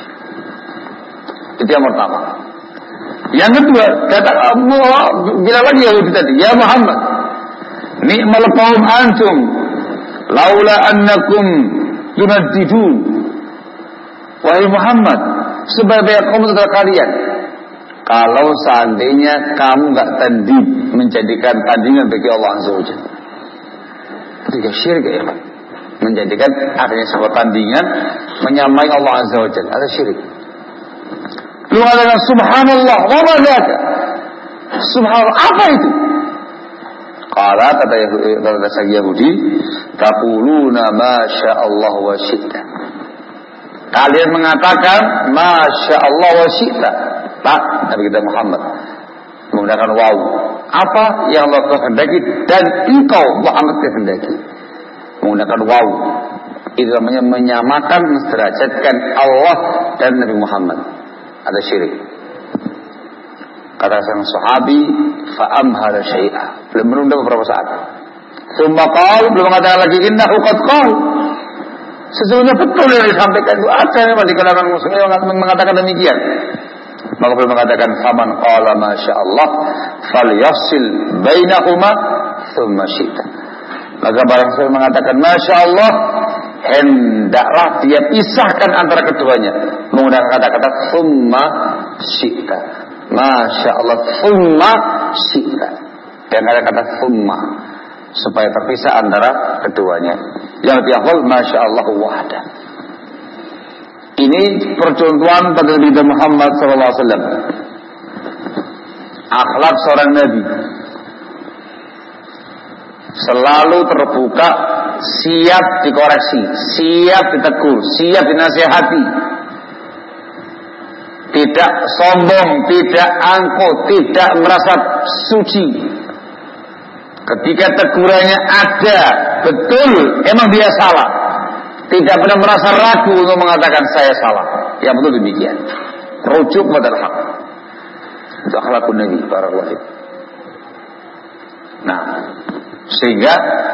Itu yang pertama. Yang kedua, kata Allah, bila lagi Yahudi tadi, ya Muhammad, ni'mal qaum antum, laula annakum tunaddidun. Wahai Muhammad, sebaik-baik kaum itu kalian, kalau seandainya kamu enggak tandid, menjadikan tandingan bagi Allah Azza wa Jalla. Ketika syirik ya, menjadikan adanya sebuah tandingan menyamai Allah Azza wa Jalla, ada syirik. Lu mengatakan subhanallah, wa ma dzaka. Subhanallah, apa itu? Qala, kata Yahudi, taquluna ma syaa Allah wa syi'ta. kalian mengatakan Masya Allah wa syi'ta. Tak, Nabi kita Muhammad menggunakan waw. Apa yang Allah kehendaki dan engkau Muhammad kehendaki. Menggunakan waw. Itu namanya menyamakan, menderajatkan Allah dan Nabi Muhammad. Ada syirik. Kata sang sahabi, fa'amhara syai'ah. Belum menunda beberapa saat. Tsumma qala, belum mengatakan lagi innahu qad qala. Sesungguhnya betul yang disampaikan itu ada memang di kalangan muslimin yang mengatakan demikian. Maka belum mengatakan faman qala masya Allah falyasil bainahuma tsumma syi'ta. Maka barang siapa mengatakan masya Allah, hendaklah dia pisahkan antara keduanya menggunakan kata-kata tsumma syi'ta. Masya Allah tsumma syi'ta. Dan ada kata tsumma supaya terpisah antara keduanya. Yang lebih afdal masya Allah wahda. Ini percontohan pada Nabi Muhammad SAW. Akhlak seorang Nabi selalu terbuka, siap dikoreksi, siap ditegur, siap dinasihati. Tidak sombong, tidak angkuh, tidak merasa suci. Ketika tegurannya ada, betul, emang dia salah. Tidak pernah merasa ragu untuk mengatakan saya salah. Ya betul demikian. Rujuk pada hak. Itu akhlakun Nabi barakallahu fiik. Nah, sehingga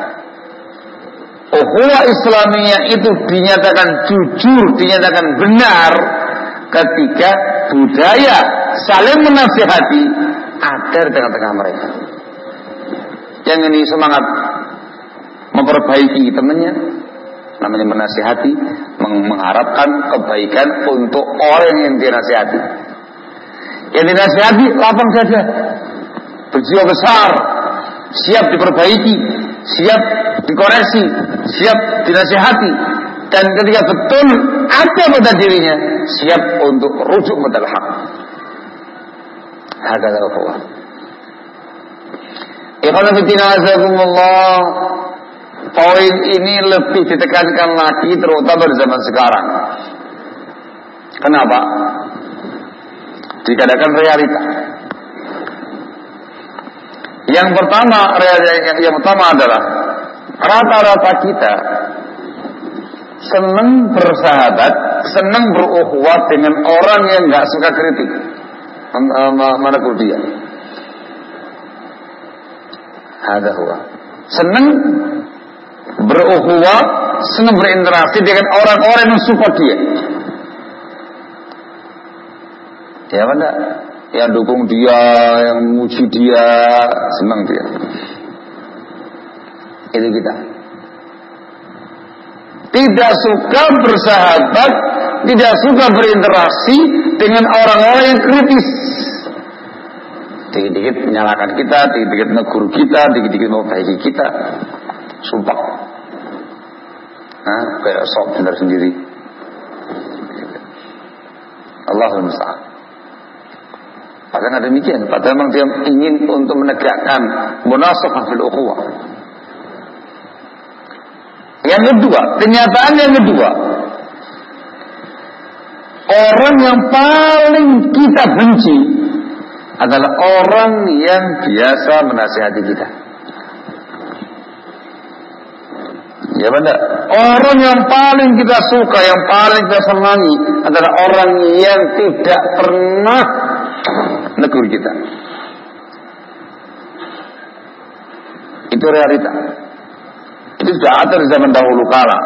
ukhuwah Islamiyah itu dinyatakan jujur, dinyatakan benar ketika budaya saling menasihati ada di tengah-tengah mereka. Yang ini semangat memperbaiki temannya, namanya menasihati, mengharapkan kebaikan untuk orang yang dinasihati. Yang dinasihati lapang saja, berjiwa besar, siap diperbaiki, siap dikoreksi, siap dinasihati, dan ketika betul ada pada dirinya, siap untuk rujuk pada hak. Hakaza ukhuwah. Ikhwan fillah azakumullah. Poin ini lebih ditekankan lagi terutama di zaman sekarang. Kenapa? Dikatakan realita. Yang pertama adalah rata-rata kita senang bersahabat, senang berukhuwah dengan orang yang nggak suka kritik, menegur dia. Ada huwa. Senang berukhuwah, senang berinteraksi dengan orang-orang yang support dia. Ya mana? Yang dukung dia, yang memuji dia, senang dia. Itu kita. Tidak suka bersahabat, tidak suka berinteraksi dengan orang-orang yang kritis. Dikit-dikit menyalahkan kita, dikit-dikit menegur kita, dikit-dikit memperbaiki kita. Sumpah. Nah, kayak sok benar sendiri. Allahumma musta'an. Padahal demikian. Padahal memang dia ingin untuk menegakkan munasabah fil ukhuwah. Yang kedua, kenyataan yang kedua, orang yang paling kita benci adalah orang yang biasa menasihati kita. Ya benar. Orang yang paling kita suka, yang paling kita senangi adalah orang yang tidak pernah negur kita. Itu realita. Itu sudah ada di zaman dahulu kala.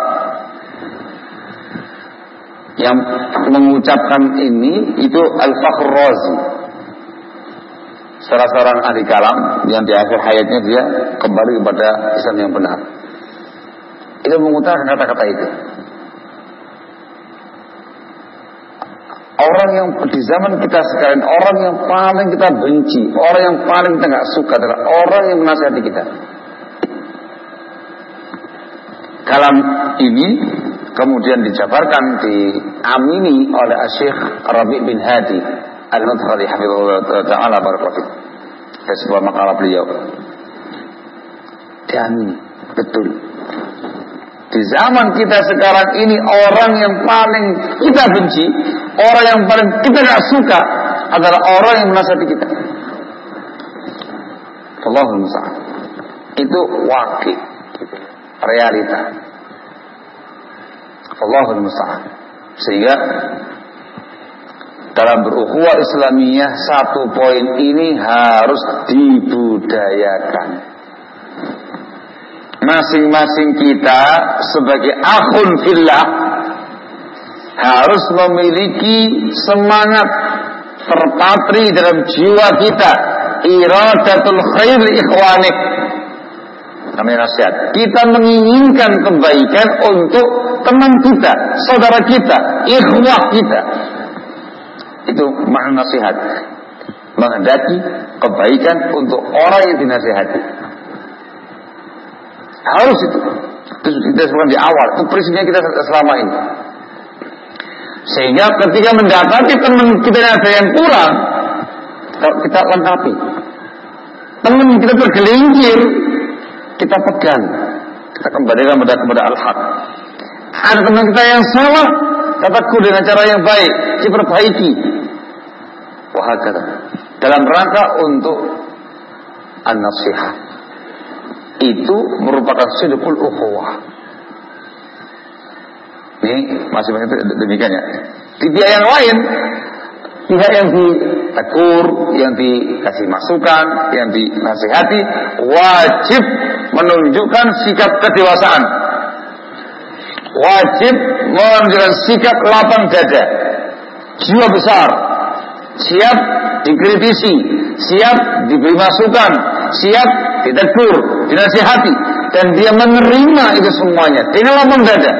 Yang mengucapkan ini itu Al-Fakhr Razi, salah seorang ahli kalam yang di akhir hayatnya dia kembali kepada Islam yang benar. Itu mengutarakan kata-kata itu. Orang yang di zaman kita sekarang, orang yang paling kita benci, orang yang paling kita nggak suka adalah orang yang menasihati kita. Kalam ini kemudian dijabarkan, diamini oleh Syekh Rabi' bin Hadi Al-Madkhali hafizahullah ta'ala barakallahu. Dari sebuah makalah beliau. Diamini, betul. Di zaman kita sekarang ini, orang yang paling kita benci, orang yang paling kita gak suka adalah orang yang menasihati kita. Allahumma musta'an. Itu wakil, realita. Allahumma musta'an. Sehingga dalam berukhuwah Islamiyah, satu poin ini harus dibudayakan. Masing-masing kita sebagai akhun fillah harus memiliki semangat terpatri dalam jiwa kita, iradatul khair li ikhwanik. Namanya nasihat. Kita menginginkan kebaikan untuk teman kita, saudara kita, ikhwah kita. Itu makna nasihat. Menghendaki kebaikan untuk orang yang dinasihati. Harus itu. Itu kita sebutkan di awal. Itu prinsipnya kita selama ini. Sehingga ketika mendapati teman kita ada yang kurang, kita lengkapi. Teman kita tergelincir, kita pegang. Kita kembalikan kepada al-haq. Ada teman kita yang salah, kataku dengan cara yang baik, diperbaiki. Wahakata. Dalam rangka untuk an-nasihah. Itu merupakan sidqul ukhuwah. Ini masih banyak demikian ya. Di pihak yang lain, pihak yang ditegur, yang dikasih masukan, yang dinasihati, wajib menunjukkan sikap kedewasaan. Wajib menunjukkan sikap lapang dada, jiwa besar, siap dikritisi, siap diberi masukan, siap ditegur, dinasihati, dan dia menerima itu semuanya dengan lapang dada.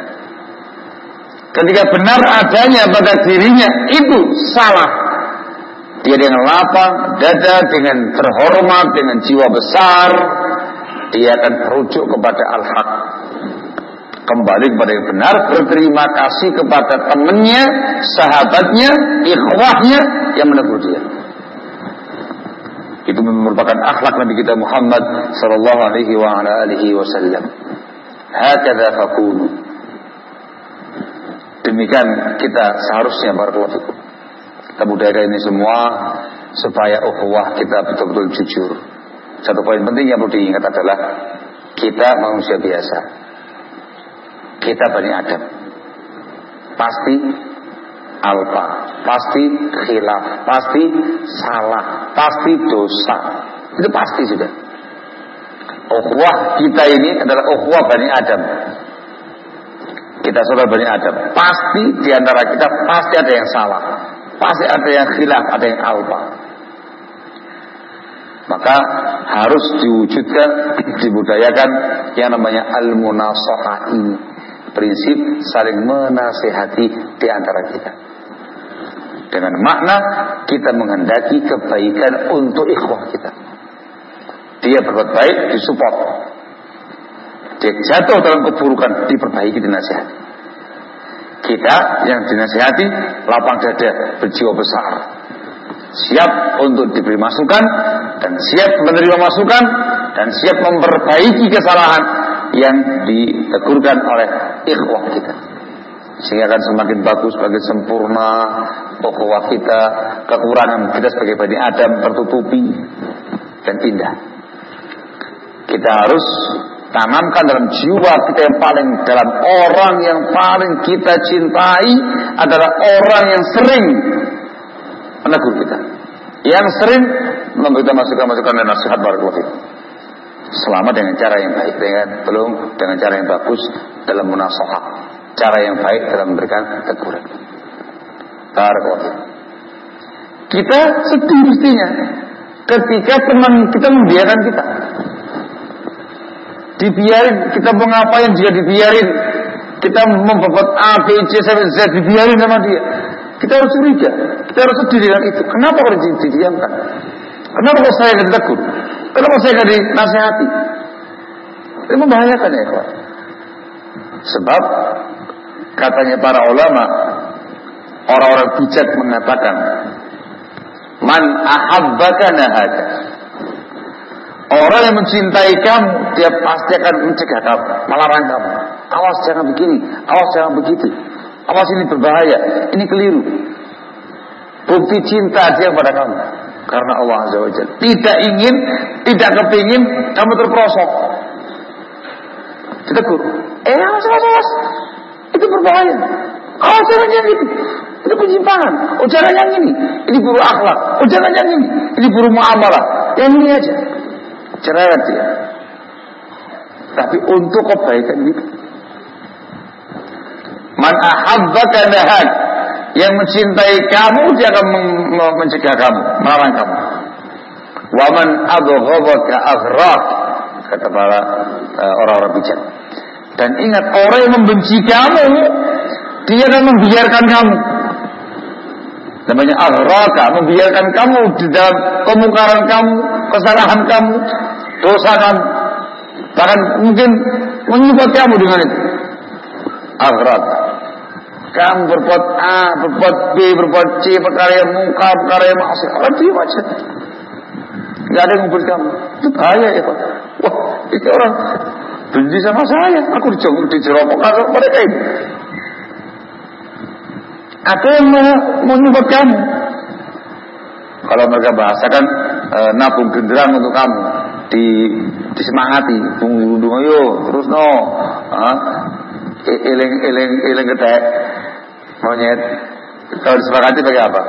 Ketika benar adanya pada dirinya itu salah, dia dengan lapang dada, dengan terhormat, dengan jiwa besar, dia akan merujuk kepada al-haq, kembali kepada yang benar, berterima kasih kepada temannya, sahabatnya, ikhwahnya yang menegur dia. Itu merupakan akhlak Nabi kita Muhammad sallallahu alaihi wa ala alihi wasallam. Hakadha fakunu. Demikian kita seharusnya barakallahu fikum. Kita budayakan ini semua supaya ukhuwah kita betul-betul jujur. Satu poin penting yang perlu diingat adalah kita manusia biasa. Kita Bani Adam. Pasti alpa, pasti khilaf, pasti salah, pasti dosa. Itu pasti sudah. Ukhuwah kita ini adalah ukhuwah Bani Adam. Kita saudara Bani Adam. Pasti diantara kita pasti ada yang salah, pasti ada yang khilaf, ada yang alpa. Maka harus diwujudkan, dibudayakan yang namanya al-munasahah ini. Prinsip saling menasihati di antara kita. Dengan makna kita menghendaki kebaikan untuk ikhwah kita. Dia berbuat baik, disupport. Dia jatuh dalam keburukan, diperbaiki, dinasihati. Kita yang dinasihati lapang dada, berjiwa besar, siap untuk diberi masukan, dan siap menerima masukan, dan siap memperbaiki kesalahan yang ditegurkan oleh ikhwah kita. Sehingga akan semakin bagus, semakin sempurna ukhuwah kita, kekurangan kita sebagai Bani Adam tertutupi dan indah. Kita harus tanamkan dalam jiwa kita yang paling dalam, orang yang paling kita cintai adalah orang yang sering menegur kita, yang sering memberikan masukan-masukan dan nasihat barakallahu fikum. Selama dengan cara yang baik, dengan cara yang bagus dalam munasahah, cara yang baik dalam memberikan teguran. Barakallahu fikum. Kita sedih mestinya ketika teman kita membiarkan kita. Dibiarin, kita mau ngapain jika dibiarin, kita membuat A, B, C, sampai Z, dibiarin sama dia. Kita harus curiga, kita harus sedih dengan itu. Kenapa harus didiamkan? Kenapa kok saya gak ditegur? Kenapa saya gak dinasihati? Itu membahayakan ya kawan. Sebab katanya para ulama, orang-orang bijak mengatakan, man ahabbaka nahaka. Orang yang mencintai kamu, dia pasti akan mencegah kamu, melarang kamu. awas jangan begini, awas jangan begitu, awas ini berbahaya, ini keliru. Bukti cinta dia kepada kamu karena Allah Azza wa Jalla. Tidak ingin, tidak kepingin kamu terperosok. Ditegur, awas, itu berbahaya. Awas jangan yang itu penyimpangan. Oh jangan yang ini buruk akhlak. Oh jangan yang ini buruk muamalah. Yang ini aja. Cerewet dia. Tapi untuk kebaikan itu. Man ahabbaka nahak. Yang mencintai kamu dia akan mencegah kamu, melarang kamu. Wa man abghadaka aghraq, kata para orang-orang bijak. Dan ingat, orang yang membenci kamu dia akan membiarkan kamu. Namanya aghraka, membiarkan kamu di dalam kemungkaran kamu, kesalahan kamu, dosa kamu. Bahkan mungkin menyebut kamu dengan itu. Aghraka. Kamu berbuat A, berbuat B, berbuat C, perkara yang mungkar, perkara yang maksiat. Orang diam aja. Gak ada yang ngumpul kamu. Itu bahaya ya Pak. Wah, itu orang benci sama saya. Aku dijeromokkan sama mereka ini. Ada yang mau nyubat kamu. Kalau mereka bahasakan nabung genderang untuk kamu, disemangati, tunggu ayo terus no, eling ketek monyet. Kalau disepakati pakai apa?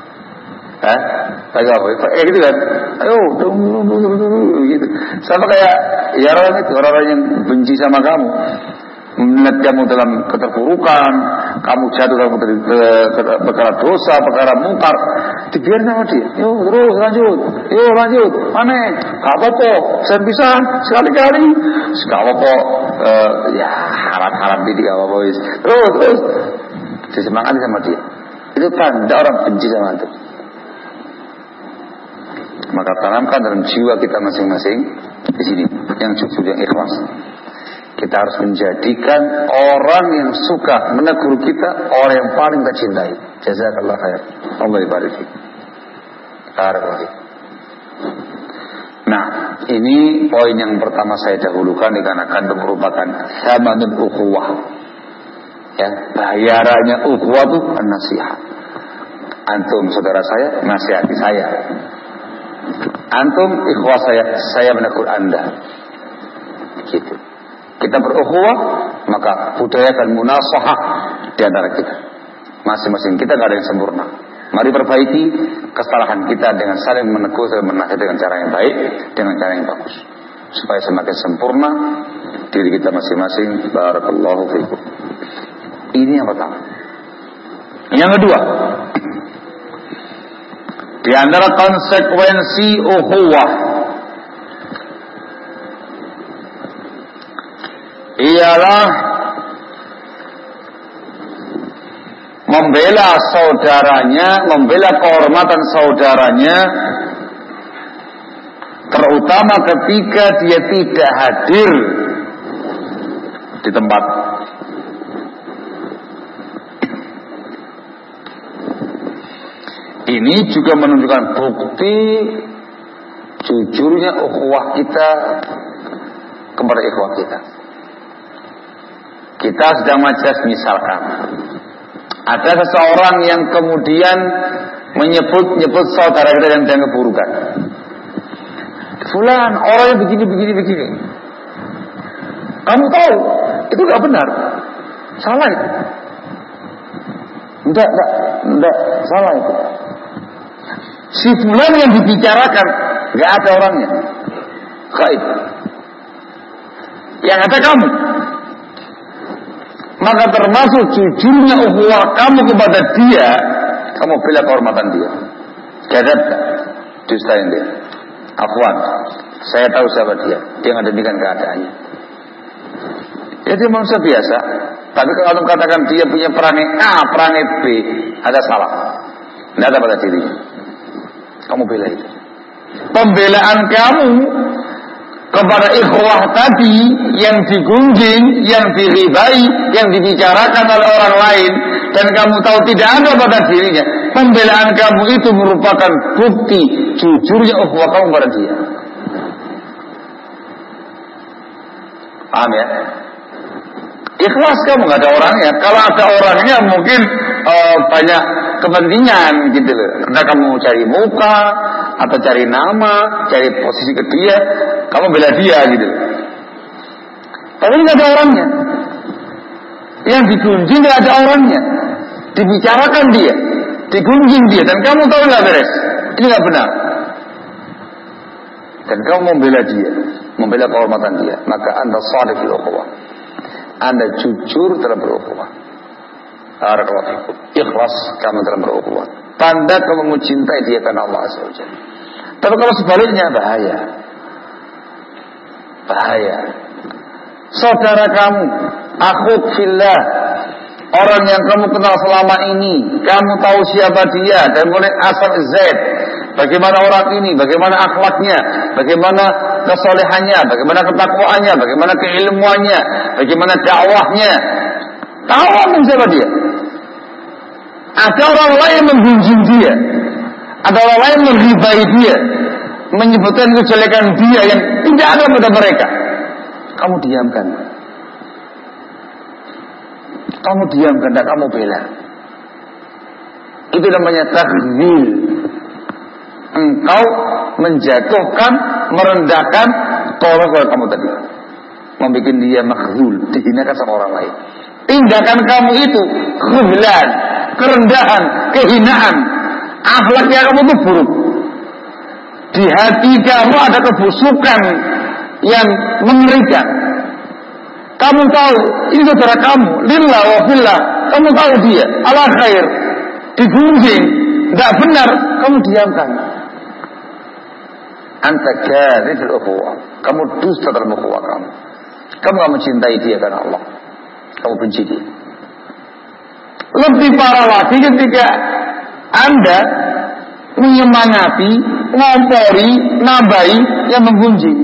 Pakai apa? Gitu kan? Ayo tunggu gitu. Sama kayak ya orang yang benci sama kamu, melihat kamu dalam keterpurukan, kamu jatuh dalam perkara dosa, perkara mungkar, dibiarin sama dia. Yo terus lanjut, mana? Gak apa-apa, saya bisa sekali-kali. Gak apa-apa, ya harap ini gak apa-apa. Terus disemangati sama dia. Itu tanda orang benci sama itu. Maka tanamkan dalam jiwa kita masing-masing di sini yang jujur, yang ikhlas. Kita harus menjadikan orang yang suka menegur kita orang yang paling kita cintai. Jazakallah khair. Allah barik fiik. Barakallahu fiik. Nah, ini poin yang pertama saya dahulukan dikarenakan itu merupakan thamanul ukhuwah. Ya, bayarannya ukhuwah itu nasihat. Antum saudara saya, nasihati saya. Antum ikhwah saya menegur Anda. Gitu. Kita berukhuwah, maka budayakan munasahah di antara kita. Masing-masing kita tidak ada yang sempurna. Mari perbaiki kesalahan kita dengan saling menegur, saling menasihati dengan cara yang baik, dengan cara yang bagus, supaya semakin sempurna diri kita masing-masing. Barakallahu fiikum. Ini yang pertama. Yang kedua, di antara konsekuensi ukhuwah ialah membela saudaranya, membela kehormatan saudaranya, terutama ketika dia tidak hadir di tempat. Ini juga menunjukkan bukti jujurnya ukhuwah kita kepada ikhwah kita. Kita sedang majas, misalkan ada seseorang yang kemudian menyebut saudara kita yang sedang keburukan. Fulan, orangnya begini. Kamu tahu, itu gak benar. Salah itu. Enggak, salah itu. Si fulan yang dibicarakan gak ada orangnya. Gaib. Yang ada kamu. Maka termasuk jujurnya ukhuwah kamu kepada dia, kamu bela kehormatan dia. Gadab dustain dia. Afwan, saya tahu siapa dia. Dia nggak demikian keadaannya. Ya dia manusia biasa. Tapi kalau kamu katakan dia punya perangai A, perangai B, ada salah. Tidak ada pada dirinya. Kamu bela itu. Pembelaan kamu kepada ikhwah tadi yang digunjing, yang diribai, yang dibicarakan oleh orang lain, dan kamu tahu tidak ada pada dirinya, pembelaan kamu itu merupakan bukti jujurnya ikhwah kamu pada dia. Paham ya? Ikhlas kamu, nggak ada orangnya. Kalau ada orangnya mungkin banyak kepentingan gitu loh. Entah kamu cari muka atau cari nama, cari posisi ke dia, kamu bela dia gitu. Tapi nggak ada orangnya. Yang digunjing nggak ada orangnya. Dibicarakan dia, digunjing dia, dan kamu tahu nggak beres. Ini nggak benar. Dan kamu membela dia, membela kehormatan dia, maka Anda shadiq fil ukhuwah. Anda jujur dalam berukhuwah. Barakallahu. Ikhlas kamu dalam berukhuwah. Tanda kamu mencintai dia karena Allah Azza wa Jalla. Tapi kalau sebaliknya bahaya. Bahaya. Saudara kamu, akhuk fillah, orang yang kamu kenal selama ini, kamu tahu siapa dia dan mulai asal Z. Bagaimana orang ini, bagaimana akhlaknya, bagaimana kesolehannya, bagaimana ketakwaannya, bagaimana keilmuannya, bagaimana dakwahnya. Tahu siapa dia? Ada orang lain yang menggunjing dia, ada orang lain mengribai dia, menyebutkan kejelekan dia yang tidak ada pada mereka. Kamu diamkan. Kamu diamkan dan kamu bela. Itu namanya takhzil. Engkau menjatuhkan, merendahkan tolong kamu tadi, membuat dia makhzul, dihinakan sama orang lain. Tindakan kamu itu khuzlan, kerendahan, kehinaan. Akhlaknya kamu itu buruk. Di hati kamu ada kebusukan yang mengerikan. Kamu tahu ini saudara kamu, lillah wa fillah, kamu tahu dia ala khair, digunjing, tidak benar, kamu diamkan. Anta kadzibul ukhuwah, kamu dusta dalam ukhuwah kamu. Kamu gak mencintai dia karena Allah, kamu benci dia. Lebih parah lagi ketika Anda menyemangati, ngompori, nambahi yang menggunjing.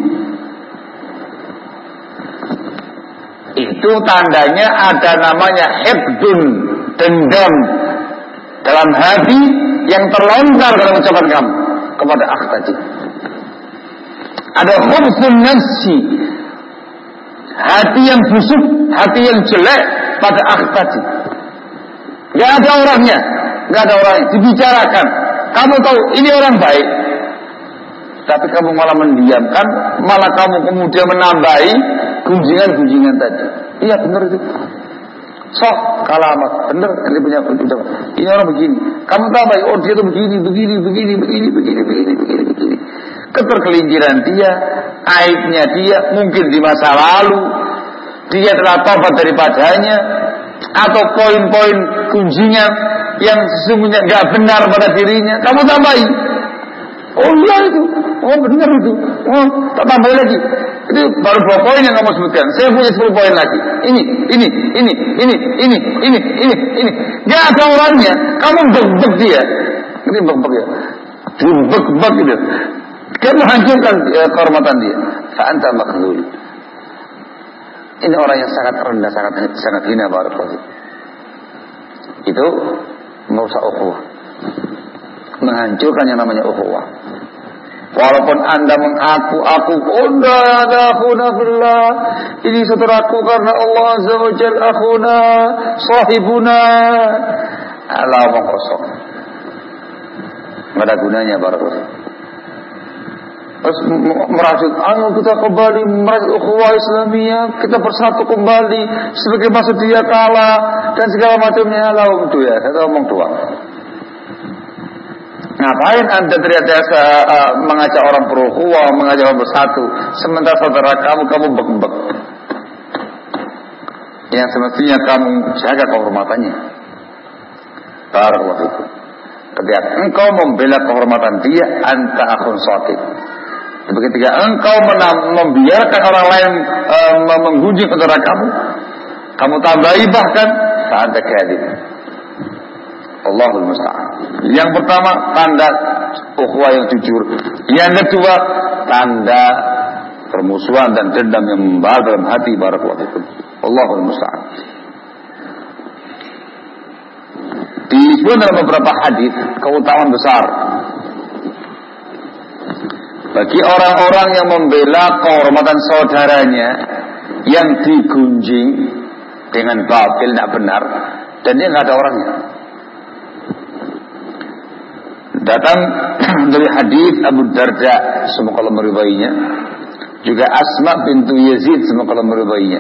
Itu tandanya ada namanya hibdun, dendam dalam hati yang terlontar dalam ucapan kamu kepada akh tadi. Ada khubsun nafsi, hati yang busuk, hati yang jelek pada akh tadi. Gak ada orangnya, gak ada orangnya, dibicarakan. Kamu tahu ini orang baik, tapi kamu malah mendiamkan, malah kamu kemudian menambahi gunjingan-gunjingan tadi. Iya benar itu. Sok kalamat benar, ini punya ucapan. Ini orang begini. Kamu tambahi, oh dia tuh begini. Ketergelinciran dia, aibnya dia, mungkin di masa lalu dia telah tobat daripadanya, atau poin-poin gunjingan yang sesungguhnya nggak benar pada dirinya, kamu tambahi. Oh iya itu, oh benar itu, oh tak tambah lagi. Itu baru 2 poin yang kamu sebutkan. Saya punya 10 poin lagi. Ini. Gak ada orangnya. Kamu bek-bek dia. Ini bek-bek ya. Bek-bek gitu. Kamu hancurkan kehormatan dia. Fa'anta makhzul. Ini orang yang sangat rendah, sangat hina barakallahu. Itu merusak ukhuwah. Menghancurkan yang namanya ukhuwah. Walaupun Anda mengaku akhuna billah, ini saudaraku karena Allah Azza wa Jalla, akhuna sahibuna, ala omong kosong, nggak ada gunanya barakallahu. Terus merajut, ayo kita kembali merajut ukhuwah Islamiyah, kita bersatu kembali sebagai masa dia kalah dan segala macamnya. Lalu itu ya, saya omong doang. Ngapain Anda terbiasa mengajak orang berukhuwah, mengajak orang bersatu, sementara saudara kamu bek-bek. Yang semestinya kamu jaga kehormatannya. Barakallahu fikum. Ketika engkau membela kehormatan dia, anta akhun shadiq. Ketika engkau membiarkan orang lain menggunjing saudara kamu tambahi bahkan, anta kadzib. Allahul musta'an. Yang pertama, tanda ukhuwah yang jujur. Yang kedua, tanda permusuhan dan dendam yang membara dalam hati barakallahu fikum. Allahul musta'an. Disebut dalam beberapa hadis keutamaan besar bagi orang-orang yang membela kehormatan saudaranya yang digunjing, dengan batil, tidak benar, dan dia nggak ada orangnya. Datang dari hadis Abu Darda, semoga Allah meridainya, juga Asma bintu Yazid, semoga Allah meridainya,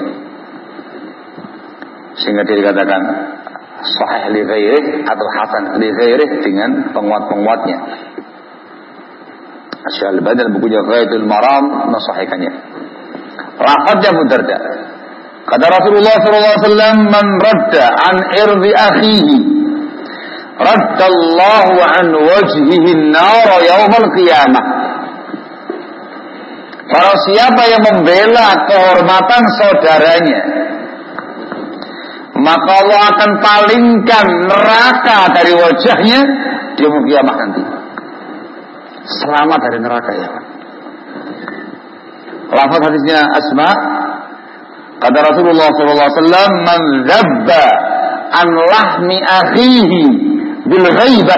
sehingga dia dikatakan sahih li ghairih atau hasan li ghairih dengan penguat-penguatnya. Asy-Syalbani bukunya Ghayatul Maram mensahihkannya. Lafaznya Abu Darda, kata Rasulullah SAW, man radda an irdi akhihi raddallahu an wajhihi an-nar yaumal qiyamah. Barang siapa yang membela kehormatan saudaranya, maka Allah akan palingkan neraka dari wajahnya di yaumul qiyamah nanti. Selamat dari neraka, ya kan? Lafaz hadisnya Asma, kata Rasulullah SAW, man zabba an lahmi akhihi bil ghaibah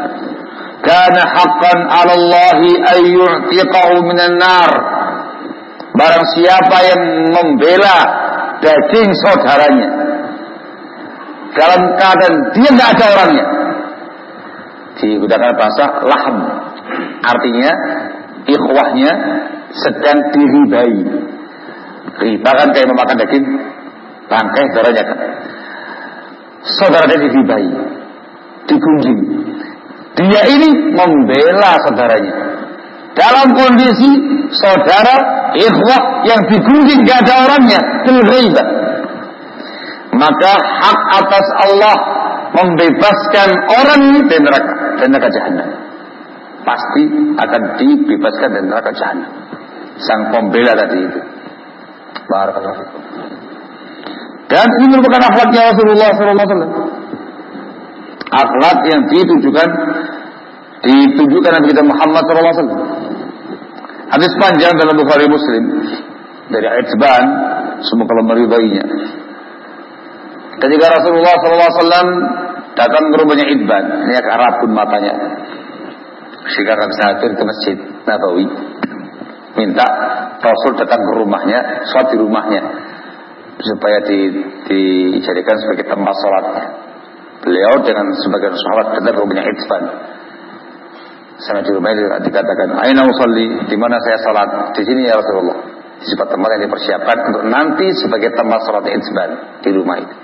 kana haqqan 'ala Allah ay yu'tiqahu minan nar. Barang siapa yang membela daging saudaranya dalam keadaan dia tidak ada orangnya, digunakan bahasa lahm, artinya ikhwahnya sedang diribai. Riba kan kayak memakan daging bangkai saudaranya kan. Saudaranya diribai, digunjing. Dia ini membela saudaranya dalam kondisi saudara ikhwah yang digunjing gak ada orangnya, ghibah. Maka hak atas Allah membebaskan orang dari neraka jahanam. Pasti akan dibebaskan dari neraka jahanam. Sang pembela tadi itu. Barakallahu fikum. Dan ini merupakan akhlaknya Rasulullah SAW. Akhlak yang ditujukan Nabi kita Muhammad SAW. Hadis panjang dalam Bukhari Muslim dari Itban, semoga Allah meridainya. Ketika Rasulullah SAW datang ke rumahnya Itban, ini agak rabun matanya, sehingga akan hadir ke Masjid Nabawi, minta Rasul datang ke rumahnya, sholat di rumahnya, supaya dijadikan sebagai tempat sholatnya. Beliau dengan sebagian sahabat datang ke rumahnya Itban. Sampai di rumahnya dikatakan, aina usolli, di mana saya sholat? Di sini ya Rasulullah. Di sebuah tempat yang dipersiapkan untuk nanti sebagai tempat sholat Itban di rumah itu.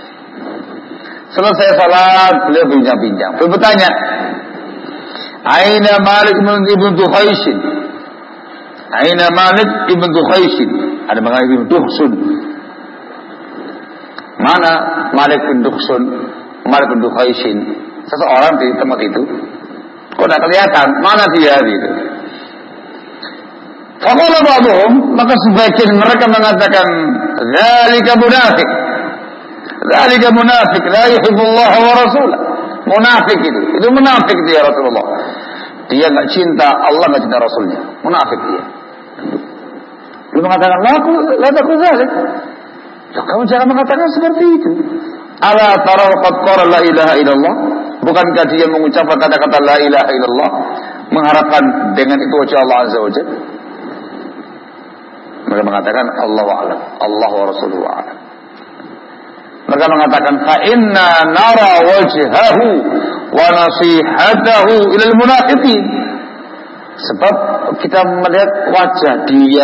Selesai sholat, beliau bincang-bincang. Beliau bertanya, aina Malik ibn Dukhaisin? Aina Malik ibn Dukhaisin? Ada mengatakan ibn Dukhsun. Mana Malik bin Dukhsun? Malik bin Dukhaisin? Seseorang di tempat itu. Kok tidak kelihatan? Mana dia gitu? Faqala ba'dhum, maka sebagian mereka mengatakan, dzalika munafik. Dzalika munafik, la yuhibbullah wa rasulah. Munafik itu munafik dia Rasulullah. Dia enggak cinta Allah, enggak cinta Rasulnya. Munafik dia. Dia mengatakan, la taqul dzalik. Kamu jangan mengatakan seperti itu. Ala tara qad qala la ilaha illallah. Bukankah dia mengucapkan kata-kata la ilaha illallah, mengharapkan dengan itu wajah Allah azza wa jalla? Mereka mengatakan Allahu a'lam, Allah wa rasuluhu a'lam. Mereka mengatakan fa inna nara wajhahu wa nasihatahu ilal munafiqin. Sebab kita melihat wajah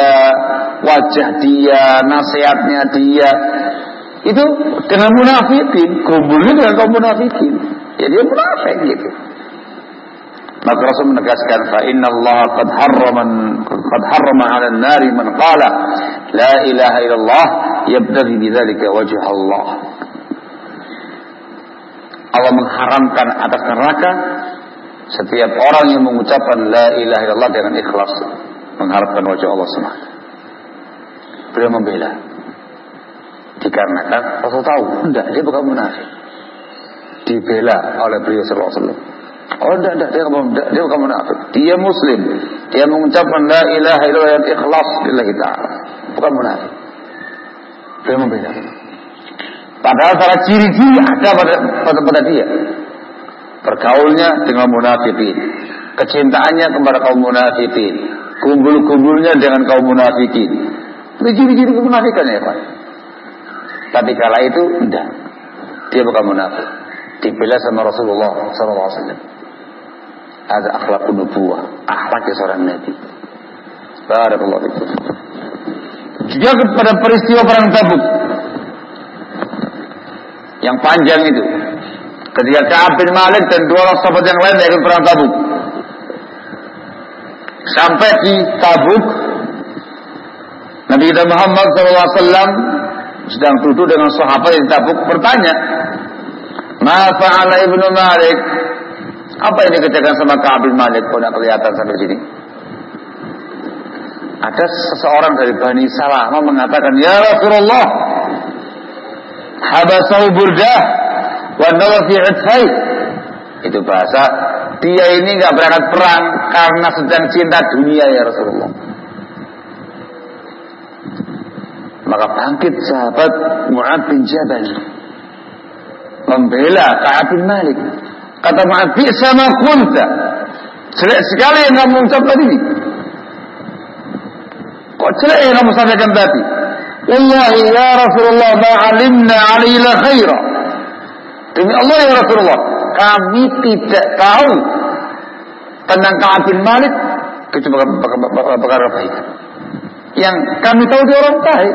dia, nasihatnya dia itu dengan munafikin, kumpulnya dengan kaum munafikin. Ya dia munafik gitu. Maka Rasul menegaskan, fa inna Allah qad harrama 'ala an-nari man qala la ilaha illallah yabtaghi bidzalika wajha Allah. Allah mengharamkan atas neraka setiap orang yang mengucapkan la ilaha illallah dengan ikhlas, mengharapkan wajah Allah Subhanahu. Beliau membela. Dikarenakan Rasul tahu, enggak, dia bukan munafik. Dibela oleh beliau sallallahu alaihi wasallam. Oh enggak, dia bukan munafik. Dia muslim. Dia mengucapkan la ilaha illallah yang ikhlas lillahi ta'ala. Bukan munafik. Dia membela. Padahal para ciri-ciri ada pada dia. Bergaulnya dengan munafikin, kecintaannya kepada kaum munafikin, kumpul-kumpulnya dengan kaum munafikin. Itu ciri-ciri kemunafikannya ya Pak. Tapi kala itu enggak. Dia bukan munafik. Dibela sama Rasulullah SAW. Ada akhlakun nubuwah, akhlaknya seorang Nabi. Barakallahu fikum. Juga kepada peristiwa perang Tabuk yang panjang itu, ketika Ka'ab bin Malik dan 2 orang sahabat yang lain ikut perang Tabuk. Sampai di Tabuk, Nabi kita Muhammad SAW sedang duduk dengan sahabat yang Tabuk, bertanya, "Ma fa'ala Ibnu Malik?" Apa yang dikerjakan sama Ka'ab bin Malik? Kok tidak kelihatan sampai sini? Ada seseorang dari Bani Salamah mengatakan, "Ya Rasulullah, habasahu burdah wa nawa fi utfai." Itu bahasa, dia ini enggak berangkat perang karena sedang cinta dunia ya Rasulullah. Maka bangkit sahabat Mu'ad bin Jabal membela Ka'ab bin Malik. Kata Mu'ad, "Bi'sa ma qulta." Jelek sekali yang kamu ucapkan ini. Kok jelek yang kamu sampaikan tadi? Wallahi ya Rasulullah ma alimna alaihi khaira. Demi Allah ya Rasulullah, kami tidak tahu tentang Ka'ab bin Malik kecuali perkara baik. Yang kami tahu dia orang baik.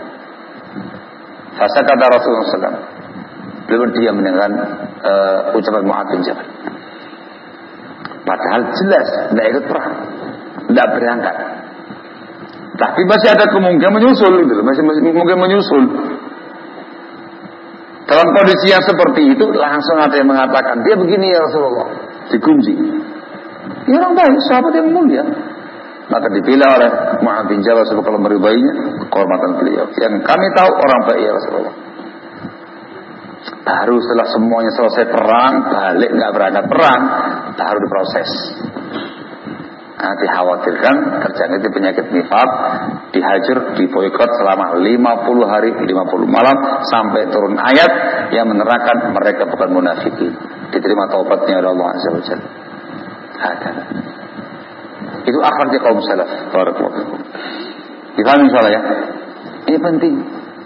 Fasa kata Rasulullah SAW, beliau diam mendengar ucapan Mu'ad bin Jabal. Padahal jelas tidak ikut perang, tidak berangkat. Tapi masih ada kemungkinan menyusul, gitu. Masih mungkin menyusul. Dalam kondisi yang seperti itu, langsung ada yang mengatakan, dia begini ya Rasulullah, dikunci. Dia orang baik, sahabat yang mulia. Maka dipilih oleh Mu'ad bin Jabal sebab kalau meridainya kehormatan beliau. Yang kami tahu orang baik ya Rasulullah. Baru setelah semuanya selesai perang, balik nggak berangkat perang, baru diproses. Nah, dikhawatirkan kerjaan itu penyakit nifaq, dihajar, diboikot selama 50 hari 50 malam sampai turun ayat yang menerangkan mereka bukan munafikin. Diterima taubatnya oleh Allah Azza wa Jalla. Itu akhlaknya kaum salaf. Barakallahu fikum. Dipahami insyaallah ya. Ini penting.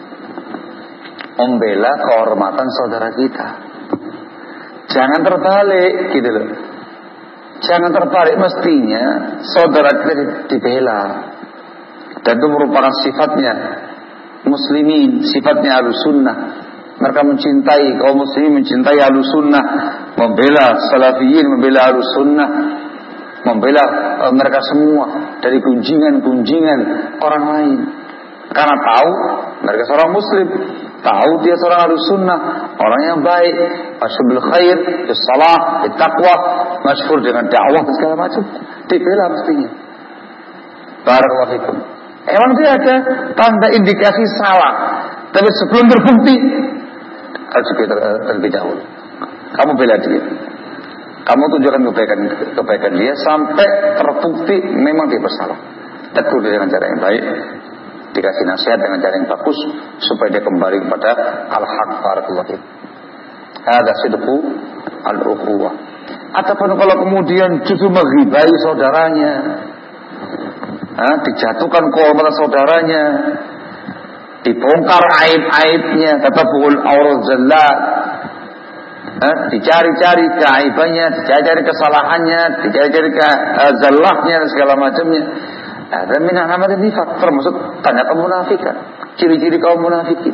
Membela kehormatan saudara kita. Jangan terbalik gitu loh. Jangan terbalik, mestinya saudara kita dibela. Dan itu merupakan sifatnya muslimin, sifatnya ahlus sunnah. Mereka mencintai kaum muslimin, mencintai ahlus sunnah, membela salafiyin, membela ahlus sunnah, membela mereka semua dari gunjingan-gunjingan orang lain. Karena tahu mereka seorang muslim, tahu dia seorang ahlus sunnah, orang yang baik, masyhur bil khair, bis salah, bis taqwa, masyhur dengan dakwah dan segala macam. Dibela mestinya. Barakallahu fikum. Emang dia ada tanda indikasi salah, tapi sebelum terbukti harus terlebih dahulu. Kamu bela dia. Kamu tunjukkan kebaikan dia sampai terbukti memang dia bersalah. Tegur dia dengan cara yang baik, dikasih nasihat dengan cara yang bagus supaya dia kembali kepada al-haq. Barakallahu fikum. Ada sidqu al-ukhuwah. Ataupun kalau kemudian justru menghibai saudaranya, dijatuhkan kehormatan saudaranya, dibongkar aib-aibnya, tatabul aurat zallat, dicari-cari keaibannya, dicari-cari kesalahannya, dicari-cari zallahnya dan segala macamnya. Dan min alamat nifaq, termasuk tanda kemunafikan, ciri-ciri kaum munafikin.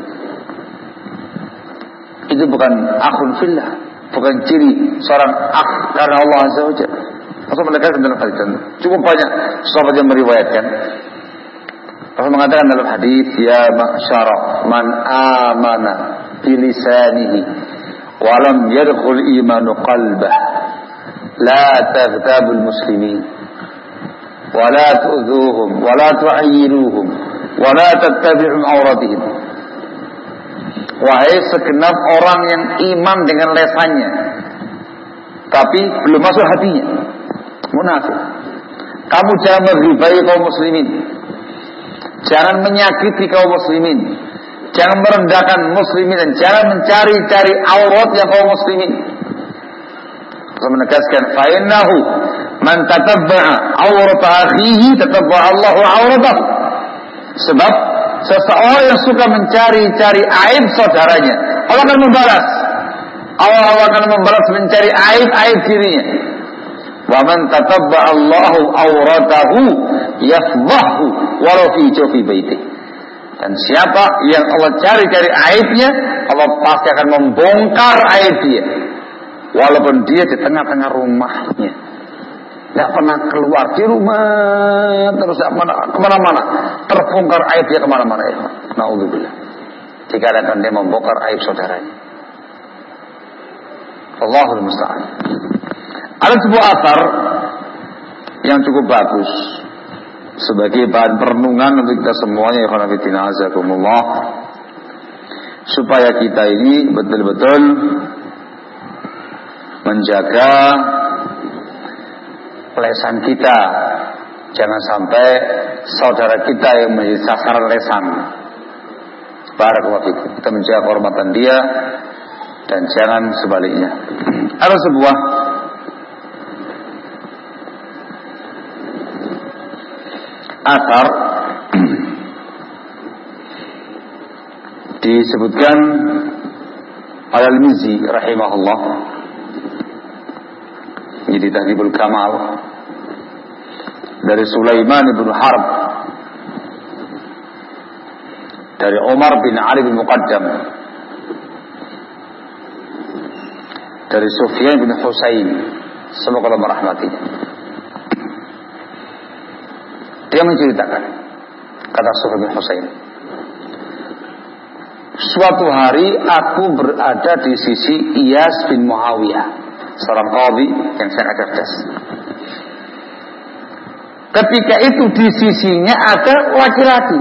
Itu bukan akhun fillah, bukan ciri seorang akh karena Allah Azza wa Jalla. Rasul menegaskan dalam hadis, cukup banyak sahabat yang meriwayatkan. Rasul mengatakan dalam hadis, ya ma'syara man amana bilisanihi wa lam yadkhul imanu qalbah, la taghtabul muslimin wa la tu'dhuhum wa la tu'ayyinuhum wa la tattabi'u awratihim. Wahai segenap orang yang iman dengan lesannya tapi belum masuk hatinya, munafik, kamu jangan menghibai kaum muslimin, jangan menyakiti kaum muslimin, jangan merendahkan muslimin, dan jangan mencari-cari auratnya kaum muslimin. Saya menegaskan, fa innahu man tatabba'a aurata akhihi tatabba'a Allahu auratahu. Sebab seseorang yang suka mencari-cari aib saudaranya, Allah akan membalas. Allah akan membalas mencari aib-aib dirinya. Wa man tatabba Allahu auratahu yafdahu walau fi jawfi baiti. Dan siapa yang Allah cari-cari aibnya, Allah pasti akan membongkar aib dia. Walaupun dia di tengah-tengah rumahnya, tidak pernah keluar di rumah, terus kemana-mana, terbongkar aib dia kemana-mana. Naudzubillah. Dikarenakan dia membongkar aib saudaranya. Allahul musta'an. Ada sebuah asar yang cukup bagus sebagai bahan perenungan untuk kita semuanya, ya khonafidina azakumullah, supaya kita ini betul-betul menjaga lesan kita, jangan sampai saudara kita yang menjadi sasaran lesan. Barakallahu fikum. Kita menjaga kehormatan dia dan jangan sebaliknya. Ada sebuah asar disebutkan oleh Al-Mizzi rahimahullah di Tahdhibul Kamal dari Sulaiman bin Harb dari Umar bin Ali bin Muqaddam dari Sufyan bin Husain, semoga Allah merahmatinya. Dia menceritakan, kata Sufyan bin Husain, suatu hari aku berada di sisi Iyas bin Muawiyah, seorang qadhi yang sangat cerdas. Ketika itu di sisinya ada laki-laki.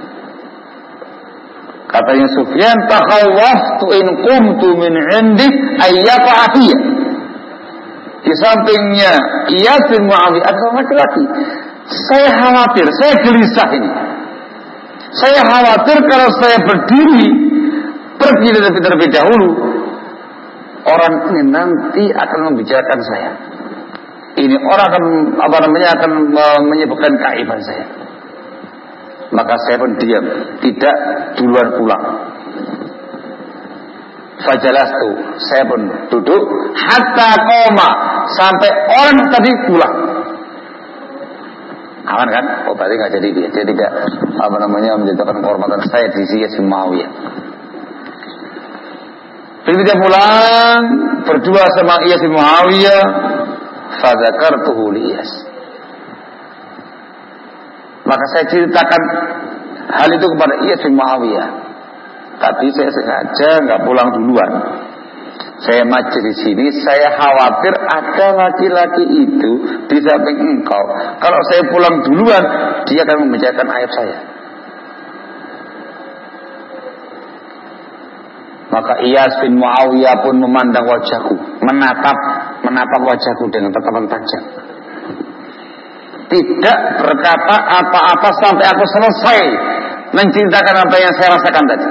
Katanya Sufyan, takhawwaftu in qumtu min 'indi ayyata afiyah. Di sampingnya Iyas bin Muawiyah ada laki-laki. Saya khawatir, saya gelisah ini. Saya khawatir kalau saya berdiri pergi terlebih dahulu, orang ini nanti akan membicarakan saya. Ini orang akan akan menyebabkan keaiban saya. Maka saya pun diam, tidak duluan pulang. Fajalastu, saya pun duduk hatta qoma, sampai orang tadi pulang. Aman kan? Oh berarti nggak jadi dia. Dia tidak menjadikan kehormatan saya di sisi Muawiyah. Begitu dia pulang berdua sama Iyas bin Muawiyah, fadzakartuhu li Iyas. Maka saya ceritakan hal itu kepada Iyas bin Muawiyah. Tapi saya sengaja nggak pulang duluan. Saya maju di sini, saya khawatir ada laki-laki itu di samping engkau. Kalau saya pulang duluan, dia akan membicarakan aib saya. Maka Iyas bin Muawiyah pun memandang wajahku, menatap wajahku dengan tatapan tajam. Tidak berkata apa-apa sampai aku selesai menceritakan apa yang saya rasakan tadi.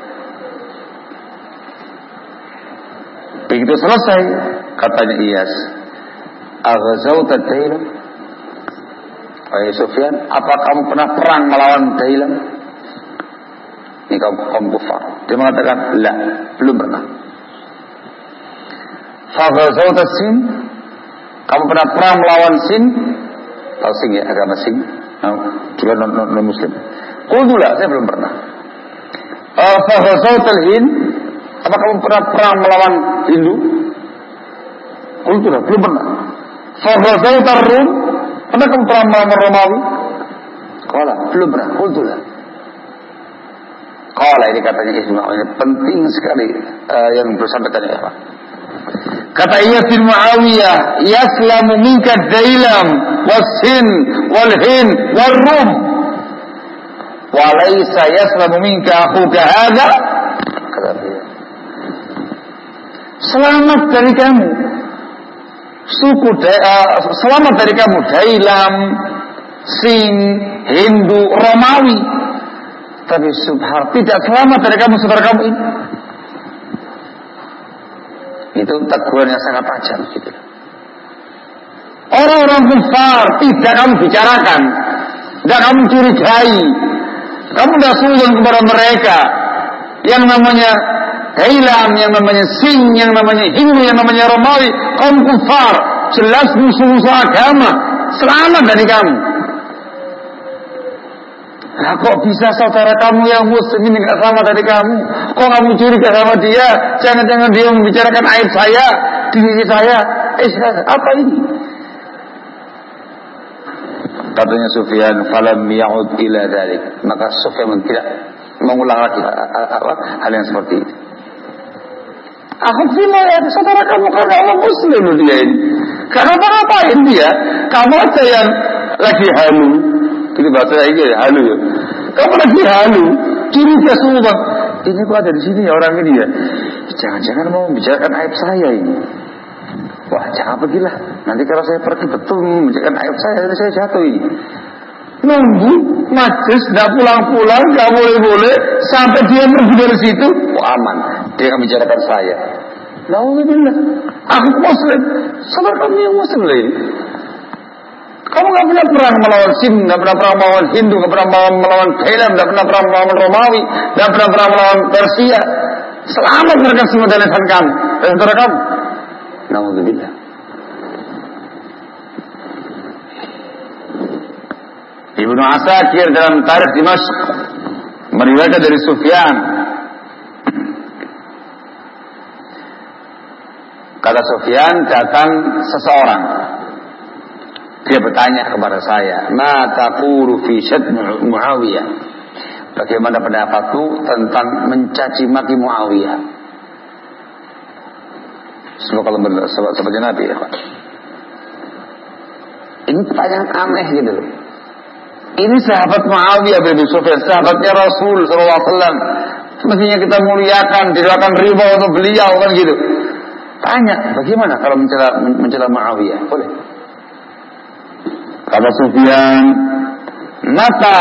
Begitu selesai, katanya Iyas, aghzawta Dailam? Wahai Sufyan, apa kamu pernah perang melawan Dailam? Ini kaum kufar. Dia mengatakan, la, belum pernah. Faghzawta Sin? Kamu pernah perang melawan Sin? Tahu Sin ya, agama Sin? Juga non-muslim. Qultu la, saya belum pernah. Faghzawta Hind? Apa kamu pernah perang melawan Hindu? Qultu la, belum pernah. Faghzawta Rum? Pernah kamu perang melawan Romawi? Qala, belum pernah. Qultu la. Qala, ini katanya Ibnu Muawiyah, penting sekali yang bersampaikan ya Pak. Kata Iyas bin Muawiyah, yaslamu minka Dailam was-Sin wal-Hind wal-Rum, wa laysa yaslamu minka akhuka hadha. Kata dia, selamat dari kamu selamat dari kamu Dailam, Sin, Hindu, Romawi, tapi subhanallah tidak selamat dari kamu saudara kamu ini. Itu teguran yang sangat tajam gitu. Orang-orang kufar tidak kamu bicarakan, tidak kamu curigai, Kamu tidak suudon kepada mereka yang namanya Thailand, yang namanya Sing, yang namanya Hindu, yang namanya Romawi, kaum kufar, jelas musuh-musuh agama, selamat dari kamu. Nah, kok bisa saudara kamu yang muslim ini gak sama dari kamu? Kok kamu curiga sama dia? Jangan-jangan dia membicarakan aib saya, diri saya. Apa ini? Katanya Sufyan, falam ya'ud ila dzalik. Maka Sufyan tidak mengulang lagi hal yang seperti itu. Alhamdulillah ya, saudara kamu karena Allah muslim dia ini. Karena apa-apain dia? Kamu aja yang lagi halu. Ini bahasa ini ya, halu ya. Kamu lagi halu. Curiga semua. Ini kok ada di sini ya orang ini ya. Jangan-jangan mau membicarakan aib saya ini. Wah, jangan pergilah. Nanti kalau saya pergi betul membicarakan aib saya jatuh ini. Nunggu majlis, tidak pulang-pulang, nggak boleh-boleh sampai dia pergi dari situ. Wah, aman. Dia akan bicarakan saya. Alhamdulillah. Aku muslim. Saudara kami yang muslim lain. Kamu nggak pernah perang melawan Sin, nggak pernah perang melawan Hindu, nggak pernah melawan Thailand, nggak pernah perang melawan Romawi, nggak pernah perang melawan Persia. Selamat mereka semua dari lisan kamu, dari saudara kamu. Alhamdulillah. Ibnu Asakir dalam Tarikh Dimashq meriwayatkan dari Sufyan. Kata Sufyan, datang seseorang. Dia bertanya kepada saya, "Ma taqulu fi syatm Muawiyah?" Bagaimana pendapatku tentang mencaci maki Muawiyah? Semoga sebagai Nabi ya, Pak. Ini pertanyaan aneh gitu loh. Ini sahabat Muawiyah bin Sufyan, sahabatnya Rasul SAW. Mestinya kita muliakan, didoakan riba untuk beliau kan gitu. Tanya, bagaimana kalau mencela Muawiyah? Boleh. Kata Sufyan, mata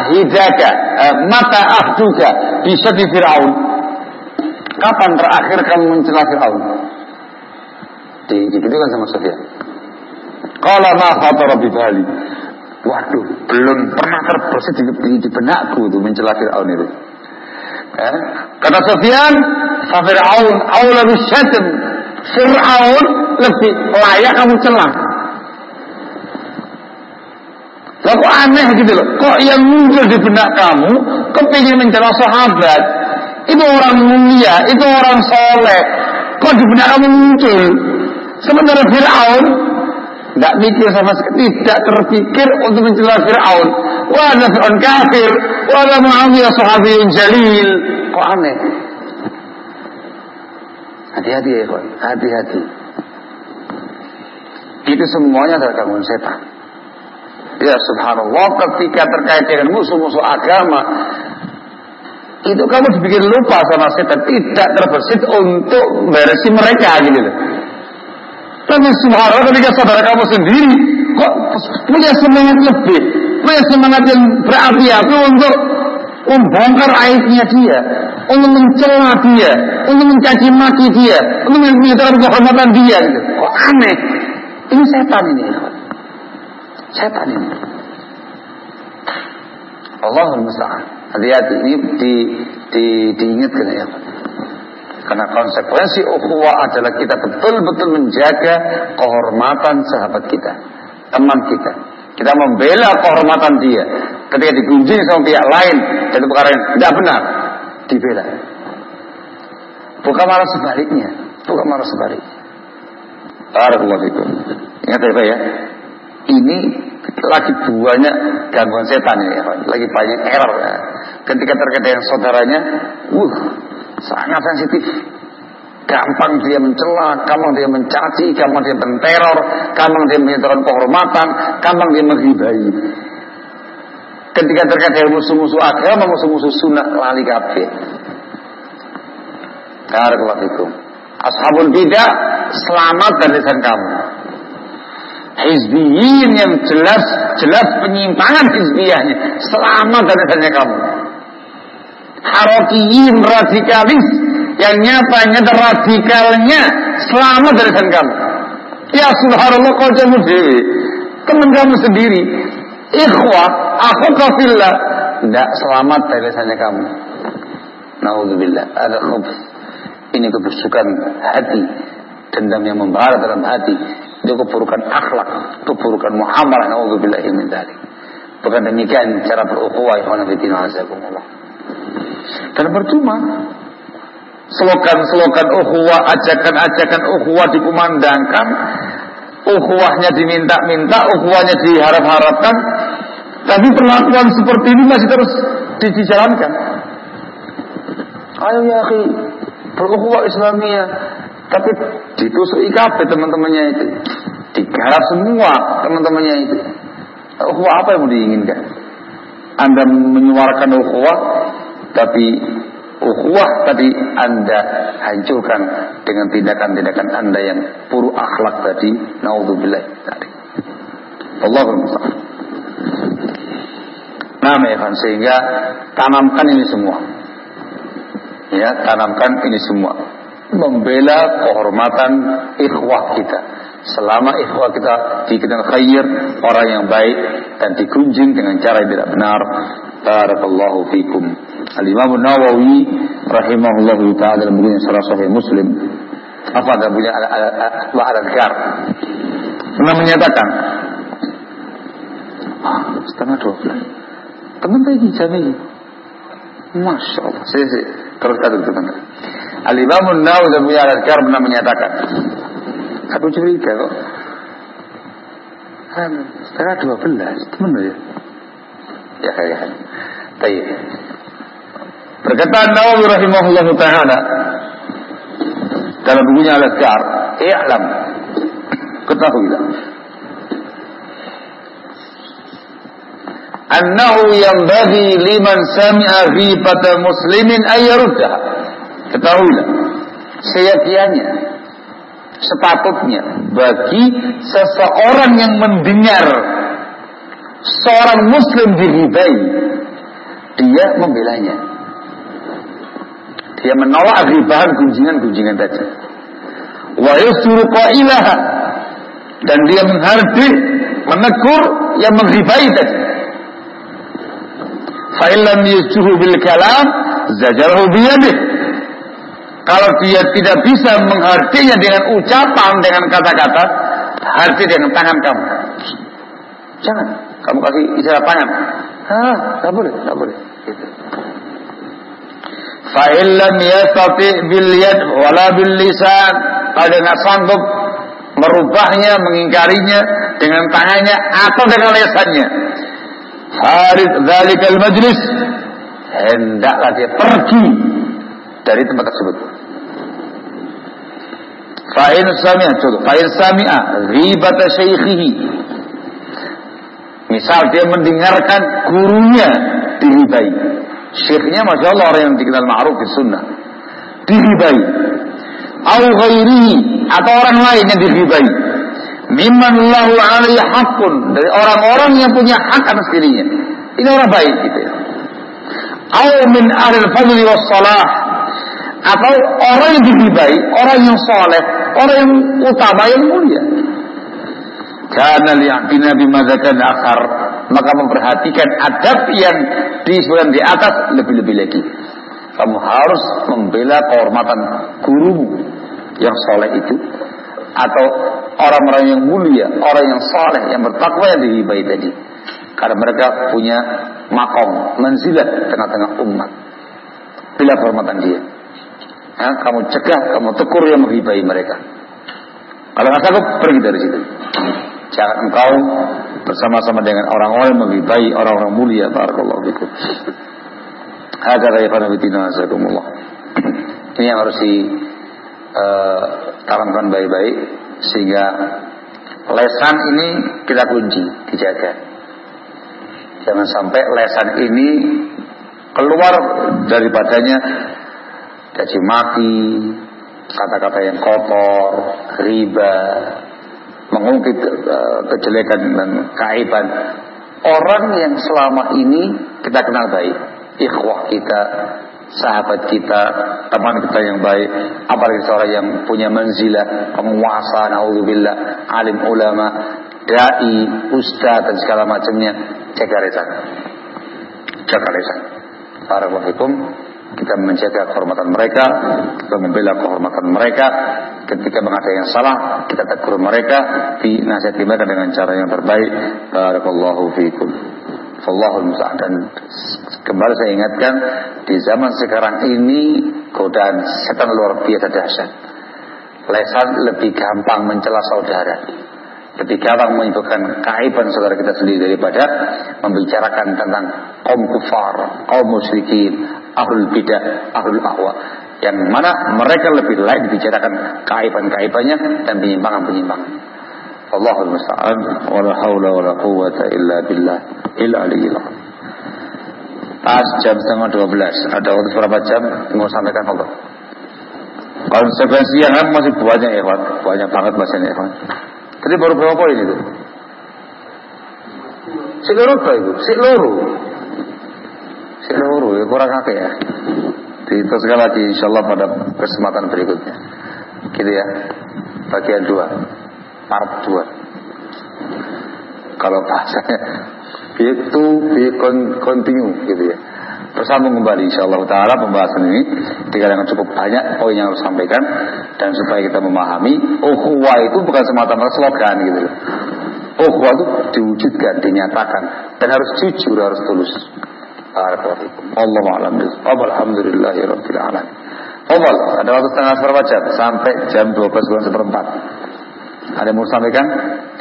ahduka bisa di Fir'aun. Kapan terakhir kamu mencela Fir'aun? Dikitukan sama Sufyan. Qala ma khatara bi bali. Waduh, belum pernah terbersih di benakku itu mencela Fir'aun itu. Kata Sufyan, fa Fir'aun aula bisyatm. Fir'aun lebih layak kamu celah. Lah kok aneh gitu loh. Kok yang muncul di benak kamu kepingin mencela sahabat? Itu orang mulia, itu orang soleh. Kok di benak kamu muncul? Sementara Fir'aun tidak mikir sama sekali, tidak terpikir untuk mencela Fir'aun. Wah, Fir'aun kafir. Wah, Muawiyah sahabiyun jalil. Kok aneh? Hati-hati ya, kawan. Hati-hati. Itu semuanya adalah gangguan setan. Ya subhanallah, ketika terkait dengan musuh-musuh agama, itu kamu dibikin lupa sama setan, tidak terbersit untuk beresi mereka gitu loh. Tapi subhanallah, ketika saudara kamu sendiri kok punya semangat lebih, punya semangat yang berapi-api untuk membongkar aibnya dia, untuk mencela dia, untuk mencaci maki dia, untuk menyatakan kehormatan dia gitu. Kok aneh? Ini setan ini. Setan ini. Allahul musta'an. Hati-hati, ini diingatkan ya. Karena konsekuensi ukhuwah adalah kita betul-betul menjaga kehormatan sahabat kita, teman kita. Kita membela kehormatan dia. Ketika digunjing sama pihak lain, itu perkara yang tidak benar, dibela. Bukan malah sebaliknya. Bukan malah sebaliknya. Barakallahu fikum. Ingat ya Pak ya. Ini lagi banyak gangguan setan ya, lagi banyak error ya. Ketika terkait dengan saudaranya, sangat sensitif. Gampang dia mencela, gampang dia mencaci, gampang dia menteror, gampang dia menyatakan kehormatan, gampang dia menghibai. Ketika terkait dengan musuh-musuh agama, musuh-musuh sunnah, lali kabeh. Barakallahu fikum. Ashabul bidah, selamat dari lisan kamu. Hizbiyin yang jelas penyimpangan hizbiyahnya, selamat dari lisannya kamu. Harakiyin radikalis yang nyatanya radikalnya, selamat dari lisan kamu. Ya subhanallah, kau jamu dewi, teman kamu sendiri, ikhwah, akhwaka fillah, tidak selamat dari lisannya kamu. Naudzubillah, ada khubth. Ini kebusukan hati, dendam yang membara dalam hati. Itu keburukan akhlak, keburukan muamalah. Naudzubillah min dzalik. Bukan demikian cara berukhuwah, ikhwan fillah azakumullah. Dan percuma slogan-slogan ukhuwah, ajakan-ajakan ukhuwah dikumandangkan, ukhuwahnya diminta-minta, ukhuwahnya diharap-harapkan, tapi perlakuan seperti ini masih terus dijalankan. Ayo ya akhi, berukhuwah Islamiyah, tapi ditusuk kabeh teman-temannya itu, digarap semua teman-temannya itu. Ukhuwah apa yang mau diinginkan? Anda menyuarakan ukhuwah, tapi ukhuwah tadi Anda hancurkan dengan tindakan-tindakan Anda yang buruk akhlak tadi. Naudzubillah tadi. Allahul musta'an. Nah, ya, sehingga tanamkan ini semua. Ya, tanamkan ini semua. Membela kehormatan ikhwah kita. Selama ikhwah kita dikenal khair, orang yang baik, dan dikunjung dengan cara yang tidak benar. Barakallahu fikum. Al-Imam Nawawi rahimahullahu ta'ala dalam bukunya Syarah Sahih Muslim, apa ada punya al-Adhkar, pernah menyatakan 11:30 teman tadi jam ini, Masya Allah. Saya terus kata teman. Al-Imam Nawawi dalam bukunya al-Adhkar pernah menyatakan, aku curiga kok 11:30 teman ya. Ya. Baik. Berkata Nawawi rahimahullah ta'ala dalam bukunya Al-Adhkar, i'lam, ketahuilah, annahu yanbaghi liman sami'a ghibata muslimin ayyaruddah. Ketahuilah, seyogyanya, sepatutnya bagi seseorang yang mendengar seorang muslim dighibai, dia membelanya. Dia menolak ghibahan, gunjingan-gunjingan tadi. Wa yusuru qailaha, dan dia menghardik, menegur yang menghibai tadi. Fa illam yusjuhu bil kalam zajarahu biyadih. Kalau dia tidak bisa menghardiknya dengan ucapan, dengan kata-kata, hardik dengan tangan kamu. Jangan kamu kasih isyarat tangan. Tak boleh. Gitu. Fa illam yastati bil yad wala bil lisan, kalau dia tidak sanggup merubahnya, mengingkarinya dengan tangannya atau dengan lisannya, farid dzalikal majlis, hendaklah dia pergi dari tempat tersebut. Fa in sami'a ghibata syaikhihi, misal dia mendengarkan gurunya diribai, syekhnya Masya Allah orang yang dikenal ma'ruf di sunnah, diribai, au ghairihi, atau orang lain yang diribai, mimman lahu alaihi haqqun, dari orang-orang yang punya hak atas dirinya, ini orang baik gitu ya. Au min ahlil fadli was salah, atau orang yang diribai, orang yang soleh, orang yang utama, yang mulia. Karena liya'tina bimadzakan akhar, maka memperhatikan adab yang disebutkan di atas lebih-lebih lagi. Kamu harus membela kehormatan gurumu yang soleh itu, atau orang-orang yang mulia, orang yang soleh, yang bertakwa yang dihibai tadi. Karena mereka punya makom, manzilat tengah-tengah umat. Bila kehormatan dia, kamu cegah, kamu tegur yang menghibai mereka. Kalau nggak sanggup, pergi dari situ. Jangan engkau bersama-sama dengan orang-orang yang menghibai orang-orang mulia. Barakallahu fikum. Hadza ya qanabitina azakumullah. Ini yang harus ditanamkan baik-baik, sehingga lesan ini kita kunci, dijaga. Jangan sampai lesan ini keluar daripadanya caci maki, kata-kata yang kotor, riba, mengungkit kejelekan dan keaiban orang yang selama ini kita kenal baik, ikhwah kita, sahabat kita, teman kita yang baik, apalagi seorang yang punya manzilah, penguasa, naudzubillah, alim ulama, dai, ustaz dan segala macamnya. Jaga lisan. jaga lisan. Barakallahu fikum. Kita menjaga kehormatan mereka, kita membela kehormatan mereka. Ketika ada yang salah, kita tegur mereka, dinasihati mereka dengan cara yang terbaik. Barakallahu fikum. Wallahul musta'an. Dan kembali saya ingatkan, di zaman sekarang ini godaan setan luar biasa dahsyat. Lisan lebih gampang mencela saudara, lebih gampang menyebutkan keaiban saudara kita sendiri daripada membicarakan tentang kaum kufar, kaum musyrikin, ahlul bidah, ahlul ahwa, yang mana mereka lebih layak dibicarakan keaiban-keaibannya dan penyimpangan-penyimpangan. Allahul musta'an, wala haula wala quwwata illa billah il aliyil azim. Pas jam 11:30. Ada waktu berapa jam? Mau sampaikan apa? Konsekuensi yang masih banyak ya, Pak. Banyak banget bahasanya ya, Pak. Tadi baru berapa poin itu? Seluruh ya, kurang kakek ya. Diteruskan lagi insyaallah pada kesempatan berikutnya. Gitu ya. Bagian 2. Part 2. Kalau bahasanya itu continue gitu ya. Bersambung kembali insyaallah taala pembahasan ini. Dikarenakan cukup banyak poin yang harus sampaikan, dan supaya kita memahami ukhuwah itu bukan semata-mata slogan gitu. Ukhuwah itu diwujudkan, dinyatakan, dan harus jujur, harus tulus. Allahu a'lam bishawab. Alhamdulillahirabbil alamin. Ada waktu setengah seperempat jam sampai jam 12:04. Ada yang mau sampaikan?